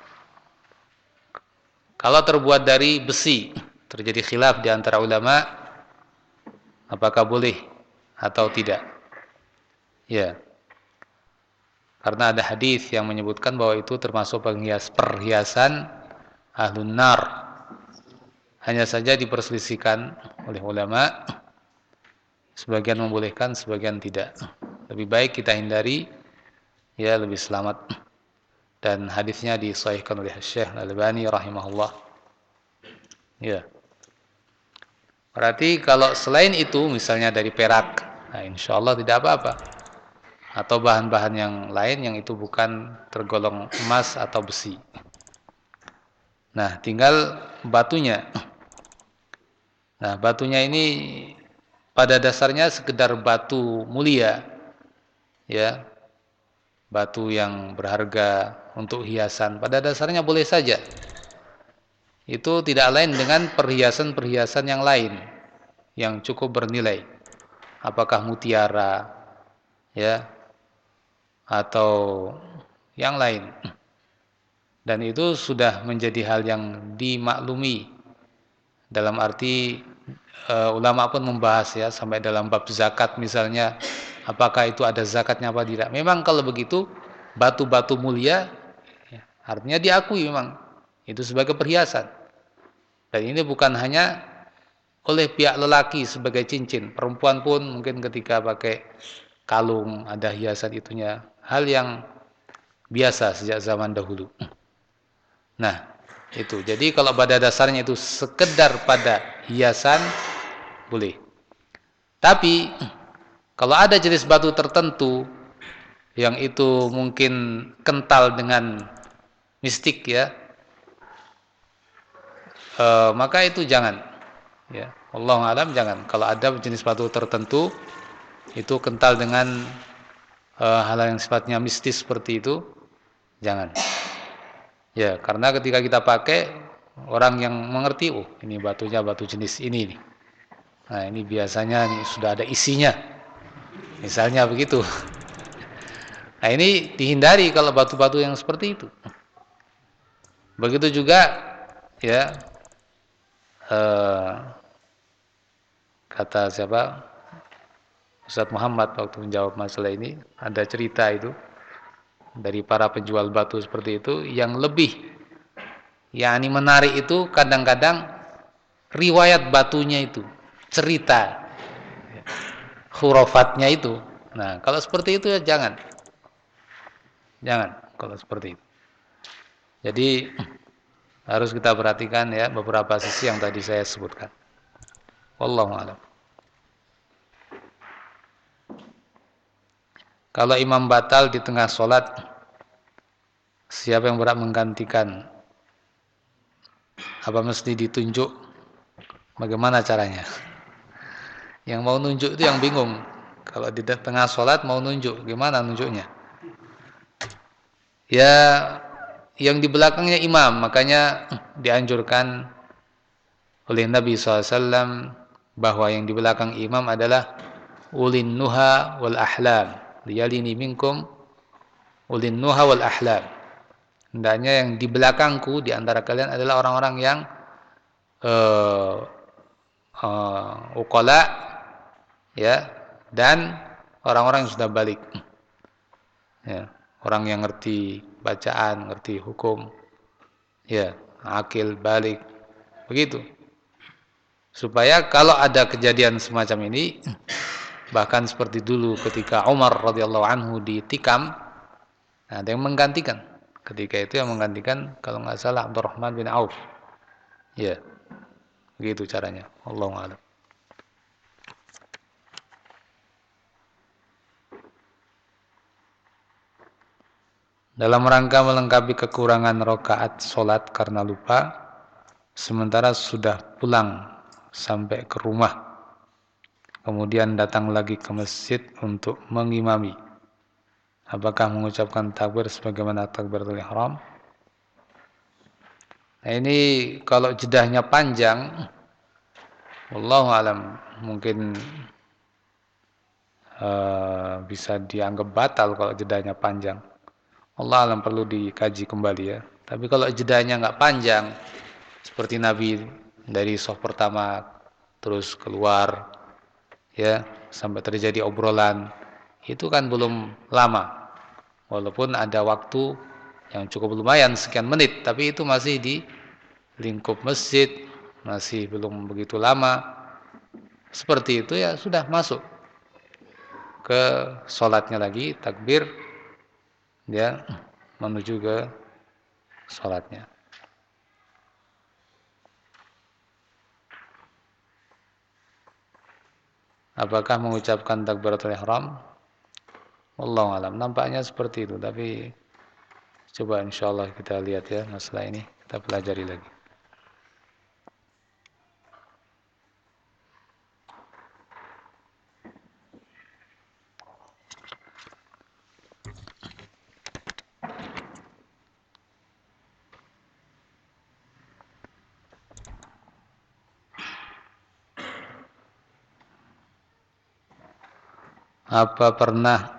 Speaker 1: Kalau terbuat dari besi, terjadi khilaf di antara ulama apakah boleh atau tidak. Ya. Karena ada hadis yang menyebutkan bahwa itu termasuk penghias perhiasan ahlun nar. Hanya saja diperselisihkan oleh ulama, sebagian membolehkan, sebagian tidak. Lebih baik kita hindari, ya lebih selamat. Dan hadisnya disahihkan oleh Syekh Al-Albani rahimahullah. Ya. Berarti kalau selain itu, misalnya dari perak, nah insya Allah tidak apa-apa. Atau bahan-bahan yang lain yang itu bukan tergolong emas atau besi. Nah, tinggal batunya. Nah, batunya ini pada dasarnya sekedar batu mulia. Ya. Batu yang berharga untuk hiasan. Pada dasarnya boleh saja. Itu tidak lain dengan perhiasan-perhiasan yang lain yang cukup bernilai. Apakah mutiara, ya, atau yang lain. Dan itu sudah menjadi hal yang dimaklumi. Dalam arti uh, ulama pun membahas ya sampai dalam bab zakat misalnya, apakah itu ada zakatnya apa tidak. Memang kalau begitu batu-batu mulia ya, artinya diakui memang itu sebagai perhiasan. Dan ini bukan hanya oleh pihak lelaki sebagai cincin, perempuan pun mungkin ketika pakai kalung ada hiasan itunya. Hal yang biasa sejak zaman dahulu. Nah, itu. Jadi kalau pada dasarnya itu sekedar pada hiasan, boleh. Tapi, kalau ada jenis batu tertentu, yang itu mungkin kental dengan mistik ya, e, maka itu jangan. Ya, Wallahu a'lam jangan. Kalau ada jenis batu tertentu, itu kental dengan Uh, hal yang sifatnya mistis seperti itu jangan ya, karena ketika kita pakai orang yang mengerti, oh ini batunya batu jenis ini nih. Nah ini biasanya nih, sudah ada isinya Misalnya begitu. Nah, ini dihindari kalau batu-batu yang seperti itu. Begitu juga ya eh, kata siapa? Ustaz Muhammad waktu menjawab masalah ini, ada cerita itu dari para penjual batu seperti itu yang lebih yakni menarik itu kadang-kadang riwayat batunya itu, cerita hurafatnya itu. Nah, kalau seperti itu ya jangan. Jangan kalau seperti itu. Jadi harus kita perhatikan ya beberapa sisi yang tadi saya sebutkan. Wallahu a'lam. Kalau imam batal di tengah sholat, siapa yang berhak menggantikan? Apa mesti ditunjuk? Bagaimana caranya? Yang mau nunjuk itu yang bingung. Kalau di tengah sholat mau nunjuk, gimana nunjuknya? Ya, yang di belakangnya imam, makanya dianjurkan oleh Nabi shallallahu alaihi wasallam bahwa yang di belakang imam adalah ulin nuha wal ahlam. Liyalini minkum ulin nuha wal ahlam. Hendaknya yang di belakangku di antara kalian adalah orang-orang yang uh, uh, uqala ya, dan orang-orang yang sudah balik. Ya, orang yang ngerti bacaan, ngerti hukum. Ya, akil, balik. Begitu. Supaya kalau ada kejadian semacam ini, bahkan seperti dulu ketika Umar radhiyallahu anhu ditikam, nah, ada yang menggantikan. Ketika itu yang menggantikan kalau nggak salah Abdurrahman bin Auf. Ya, begitu caranya. Allahu a'lam. Dalam rangka melengkapi kekurangan rakaat solat karena lupa, sementara sudah pulang sampai ke rumah, kemudian datang lagi ke masjid untuk mengimami, apakah mengucapkan takbir sebagaimana takbiratul ihram? Nah, ini kalau jedahnya panjang, wallahu alam, mungkin uh, bisa dianggap batal kalau jedahnya panjang. Allah alam, perlu dikaji kembali ya. Tapi kalau jedahnya nggak panjang, seperti Nabi dari shaf pertama terus keluar ya sampai terjadi obrolan, itu kan belum lama. Walaupun ada waktu yang cukup lumayan sekian menit, tapi itu masih di lingkup masjid, masih belum begitu lama. Seperti itu ya sudah masuk ke sholatnya lagi, takbir dia menuju ke sholatnya. Apakah mengucapkan takbiratul ihram? Wallahu alam. Nampaknya seperti itu, tapi coba insyaallah kita lihat ya masalah ini, kita pelajari lagi. Apa pernah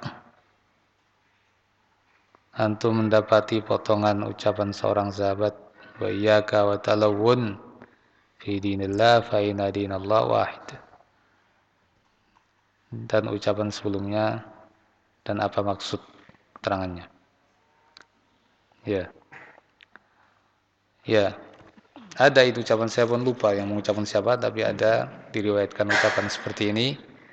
Speaker 1: antum mendapati potongan ucapan seorang sahabat, wa iyyaka wa talawun fi dinillah fa inna dinallah wahid, dan ucapan sebelumnya, dan apa maksud keterangannya? Ya, ya, ada itu ucapan, saya pun lupa yang mengucapkan siapa, tapi ada diriwayatkan ucapan seperti ini.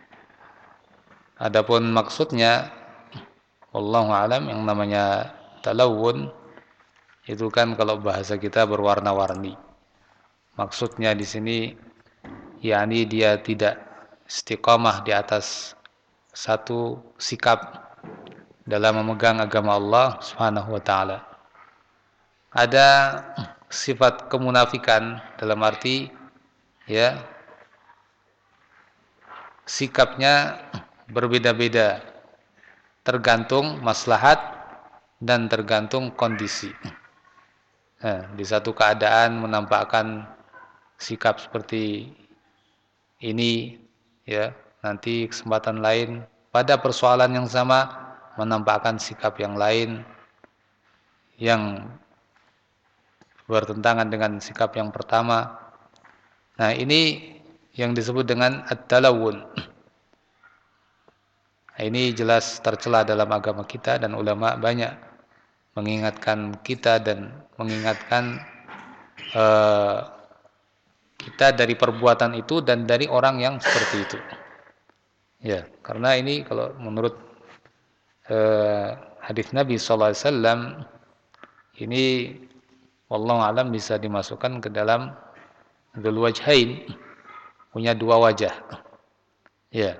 Speaker 1: Adapun maksudnya, wallahu alam, yang namanya talawun itu kan kalau bahasa kita berwarna-warni. Maksudnya di sini yakni dia tidak istiqamah di atas satu sikap dalam memegang agama Allah Subhanahu wa taala. Ada sifat kemunafikan dalam arti ya sikapnya berbeda-beda tergantung maslahat dan tergantung kondisi. Nah, di satu keadaan menampakkan sikap seperti ini ya, nanti kesempatan lain pada persoalan yang sama menampakkan sikap yang lain yang bertentangan dengan sikap yang pertama. Nah, ini yang disebut dengan at-talawun. Nah, ini jelas tercela dalam agama kita dan ulama banyak mengingatkan kita dan mengingatkan uh, kita dari perbuatan itu dan dari orang yang seperti itu. Ya, karena ini kalau menurut uh, hadis Nabi sallallahu alaihi wasallam ini wallahu alam bisa dimasukkan ke dalam dzul wajhain, punya dua wajah. Ya.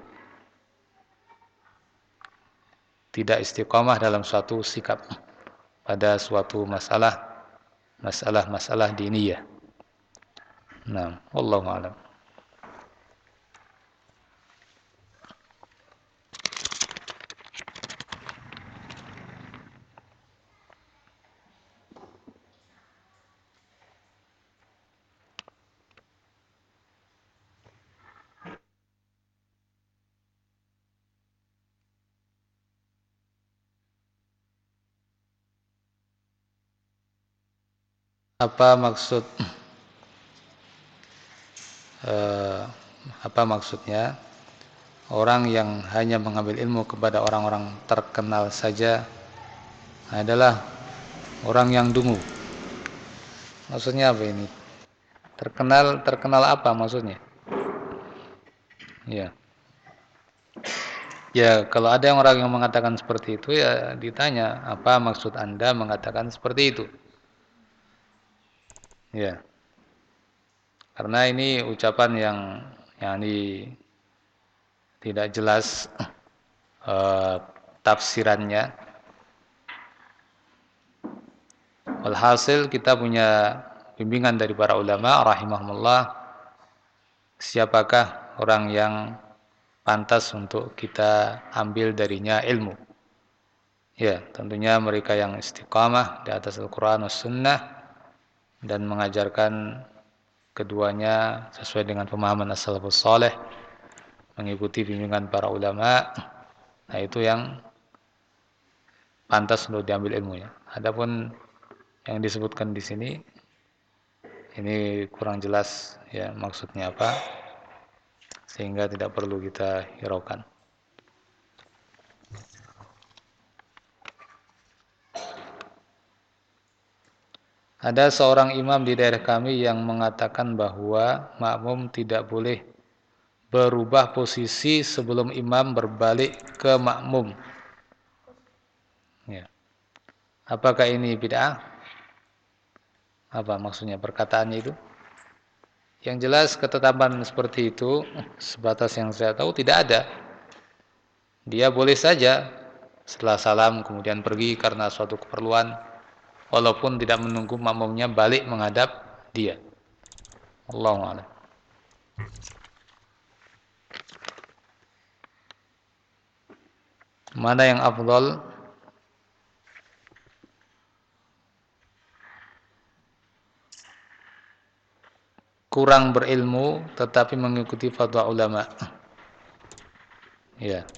Speaker 1: Tidak istiqamah dalam suatu sikap pada suatu masalah masalah-masalah diniyah. Nah, wallahu a'lam. Apa maksud eh, apa maksudnya orang yang hanya mengambil ilmu kepada orang-orang terkenal saja adalah orang yang dungu? Maksudnya apa ini? Terkenal terkenal apa maksudnya? Ya. Ya, kalau ada orang yang mengatakan seperti itu ya ditanya, apa maksud Anda mengatakan seperti itu? Ya. Karena ini ucapan yang yang ini tidak jelas uh, tafsirannya. Walhasil kita punya bimbingan dari para ulama rahimahumullah, siapakah orang yang pantas untuk kita ambil darinya ilmu. Ya, tentunya mereka yang istiqamah di atas Al-Quran dan Sunnah dan mengajarkan keduanya sesuai dengan pemahaman as-salafus saleh, mengikuti bimbingan para ulama. Nah, itu yang pantas untuk diambil ilmunya. Adapun yang disebutkan di sini ini kurang jelas ya maksudnya apa, sehingga tidak perlu kita hiraukan. Ada seorang imam di daerah kami yang mengatakan bahwa makmum tidak boleh berubah posisi sebelum imam berbalik ke makmum. Ya. Apakah ini bid'ah? Apa maksudnya perkataannya itu? Yang jelas ketetapan seperti itu sebatas yang saya tahu tidak ada. Dia boleh saja setelah salam kemudian pergi karena suatu keperluan, walaupun tidak menunggu makmumnya balik menghadap dia. Allahu a'lam. Mana yang afdal? Kurang berilmu tetapi mengikuti fatwa ulama. Ya.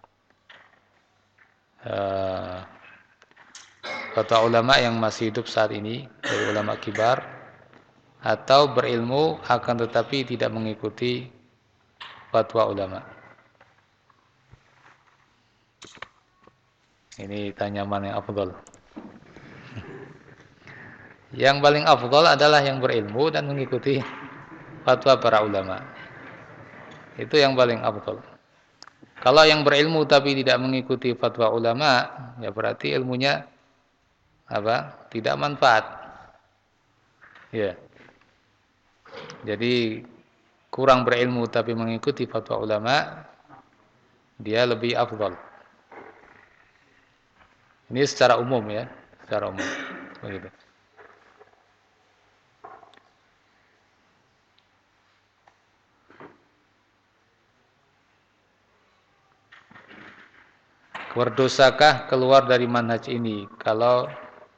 Speaker 1: Uh, fatwa ulama yang masih hidup saat ini dari ulama kibar, atau berilmu akan tetapi tidak mengikuti fatwa ulama. Ini tanya mana yang afdal. Yang paling afdal adalah yang berilmu dan mengikuti fatwa para ulama. Itu yang paling afdal. Kalau yang berilmu tapi tidak mengikuti fatwa ulama, ya berarti ilmunya apa? Tidak manfaat. Ya. Jadi kurang berilmu tapi mengikuti fatwa ulama, dia lebih afdal. Ini secara umum ya, secara umum. Begitu. Berdosakah keluar dari manhaj ini? Kalau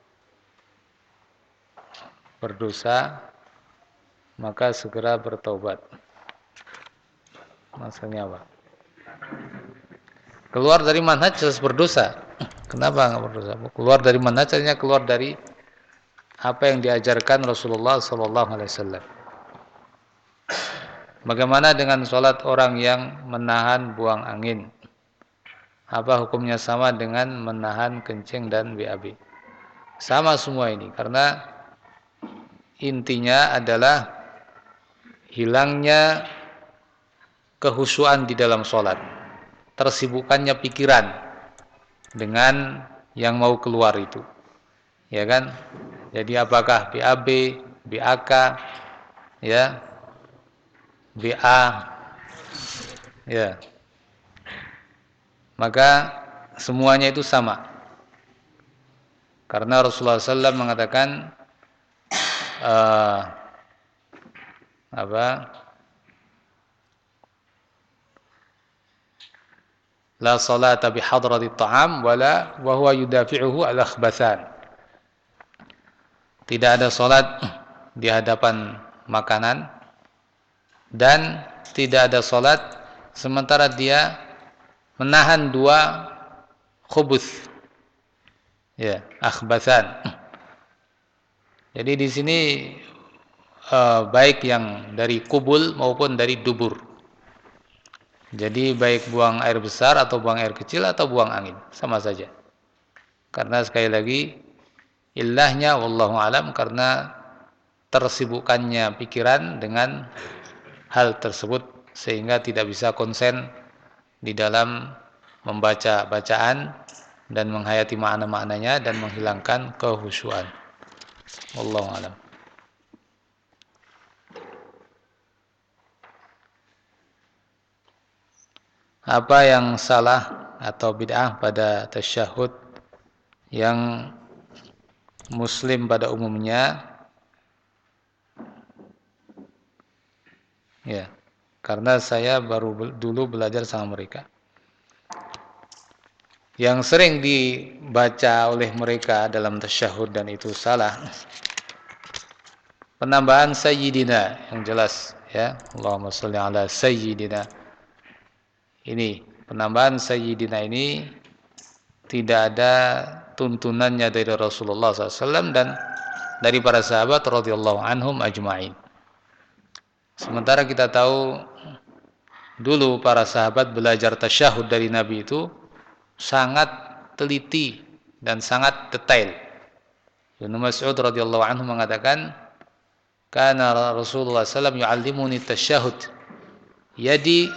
Speaker 1: berdosa, maka segera bertobat. Maksudnya apa? keluar dari manhaj jelas berdosa. Kenapa nggak berdosa? Keluar dari manhaj artinya keluar dari apa yang diajarkan Rasulullah sallallahu alaihi wasallam. Bagaimana dengan sholat orang yang menahan buang angin? Apa hukumnya sama dengan menahan kencing dan B A B? Sama semua ini, karena intinya adalah hilangnya kehusuan di dalam sholat, tersibukannya pikiran dengan yang mau keluar itu, ya kan? Jadi apakah B A B, B A K, ya, B A, ya, maka semuanya itu sama, karena Rasulullah sallallahu alaihi wasallam mengatakan uh, apa? La salata bi hadratit ta'am wala wa huwa yudafi'uhu al-akhbathan. Tidak ada salat di hadapan makanan dan tidak ada salat sementara dia menahan dua khubuth. Ya, akhbathan. Jadi di sini uh, baik yang dari kubul maupun dari dubur. Jadi baik buang air besar atau buang air kecil atau buang angin, sama saja. Karena sekali lagi illahnya wallahu alam, karena tersibukkannya pikiran dengan hal tersebut sehingga tidak bisa konsen di dalam membaca bacaan dan menghayati makna-maknanya dan menghilangkan kehusyuan. Wallahu alam. Apa yang salah atau bid'ah pada tasyahud yang muslim pada umumnya? Ya, karena saya baru dulu belajar sama mereka. Yang sering dibaca oleh mereka dalam tasyahud dan itu salah, penambahan sayyidina yang jelas, ya, Allahumma shalli ala sayyidina. Ini penambahan sayyidina ini tidak ada tuntunannya dari Rasulullah sallallahu alaihi wasallam dan dari para sahabat radhiyallahu anhum ajma'in. Sementara kita tahu dulu para sahabat belajar tasyahud dari Nabi itu sangat teliti dan sangat detail. Ibnu Mas'ud radhiyallahu anhu mengatakan, "Kana Rasulullah sallallahu alaihi wasallam yu'allimuni tasyahud yadi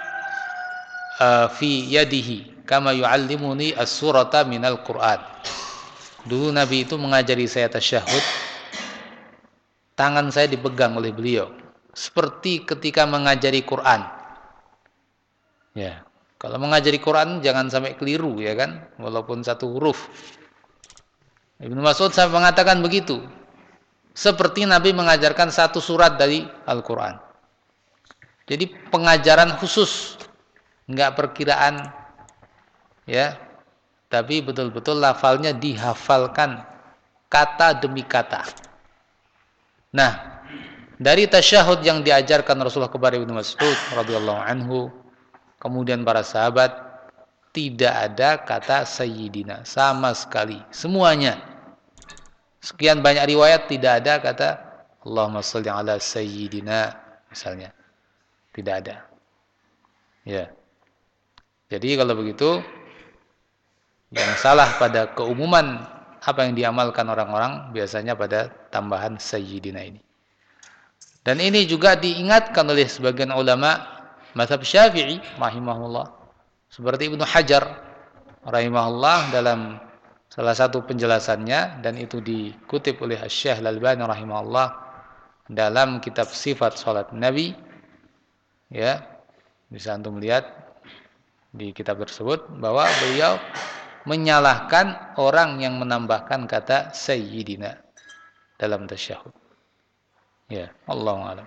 Speaker 1: fi yadihi kama yu'allimuni as-surata minal Qur'an." Dulu Nabi itu mengajari saya tasyahud, tangan saya dipegang oleh beliau seperti ketika mengajari Quran. Ya, kalau mengajari Quran jangan sampai keliru, ya kan, walaupun satu huruf. Ibnu Mas'ud sampai mengatakan begitu, seperti Nabi mengajarkan satu surat dari Al-Quran. Jadi pengajaran khusus, enggak perkiraan, ya, tapi betul-betul lafalnya dihafalkan kata demi kata. Nah, dari tasyahud yang diajarkan Rasulullah kepada Ibnu Mas'ud radhiyallahu anhu, kemudian para sahabat, tidak ada kata sayyidina sama sekali, semuanya. Sekian banyak riwayat tidak ada kata Allahumma shalli ala sayyidina misalnya, tidak ada. Ya. Jadi kalau begitu, yang salah pada keumuman apa yang diamalkan orang-orang biasanya pada tambahan sayyidina ini. Dan ini juga diingatkan oleh sebagian ulama mazhab Syafi'i rahimahullah, seperti Ibnu Hajar rahimahullah dalam salah satu penjelasannya, dan itu dikutip oleh Asy-Syaikh Al-Albani rahimahullah dalam kitab Sifat Salat Nabi. Ya, bisa antum lihat di kitab tersebut bahwa beliau menyalahkan orang yang menambahkan kata sayyidina dalam tasyahud. Ya, Allahu a'lam.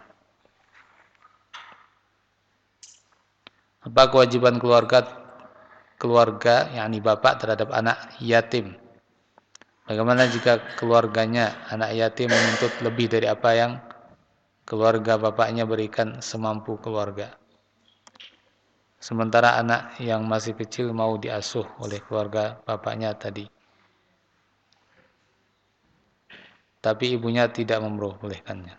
Speaker 1: Apa kewajiban keluarga keluarga yakni bapak terhadap anak yatim? Bagaimana jika keluarganya anak yatim menuntut lebih dari apa yang keluarga bapaknya berikan semampu keluarga? sementara anak yang masih kecil mau diasuh oleh keluarga bapaknya tadi, tapi ibunya tidak memperbolehkannya.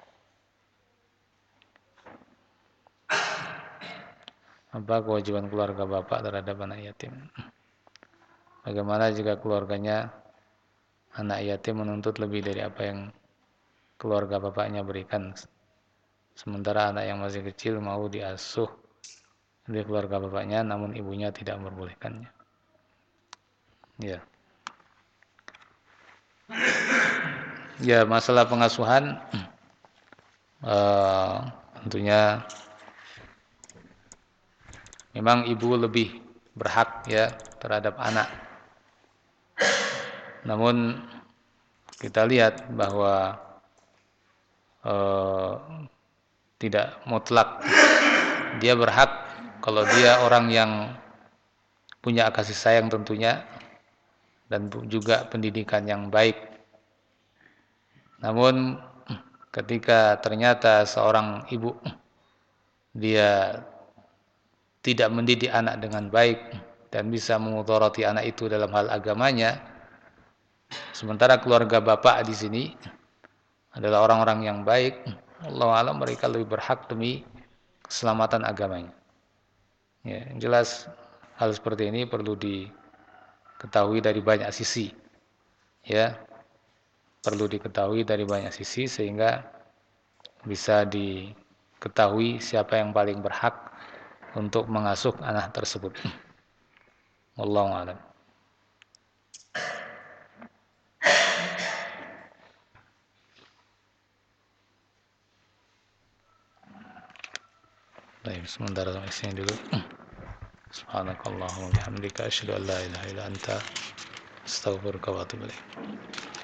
Speaker 1: Apa kewajiban keluarga bapak terhadap anak yatim? Bagaimana jika keluarganya anak yatim menuntut lebih dari apa yang keluarga bapaknya berikan, sementara anak yang masih kecil mau diasuh oleh keluarga bapaknya namun ibunya tidak memperbolehkannya? Ya. Ya, masalah pengasuhan uh, tentunya memang ibu lebih berhak ya terhadap anak. Namun kita lihat bahwa uh, tidak mutlak dia berhak kalau dia orang yang punya kasih sayang tentunya dan juga pendidikan yang baik. Namun ketika ternyata seorang ibu dia tidak mendidik anak dengan baik dan bisa memudarati anak itu dalam hal agamanya, sementara keluarga bapak di sini adalah orang-orang yang baik, Allah alam mereka lebih berhak demi keselamatan agamanya. Ya, yang jelas hal seperti ini perlu diketahui dari banyak sisi. Ya, perlu diketahui dari banyak sisi sehingga bisa diketahui siapa yang paling berhak untuk mengasuh anak tersebut. Wallahu a'lam. Baik, sementara sampai sini dulu. Subhanakallahumma wa bihamdika asyhadu an la ilaha illa anta astaghfiruka wa atubu ilaik.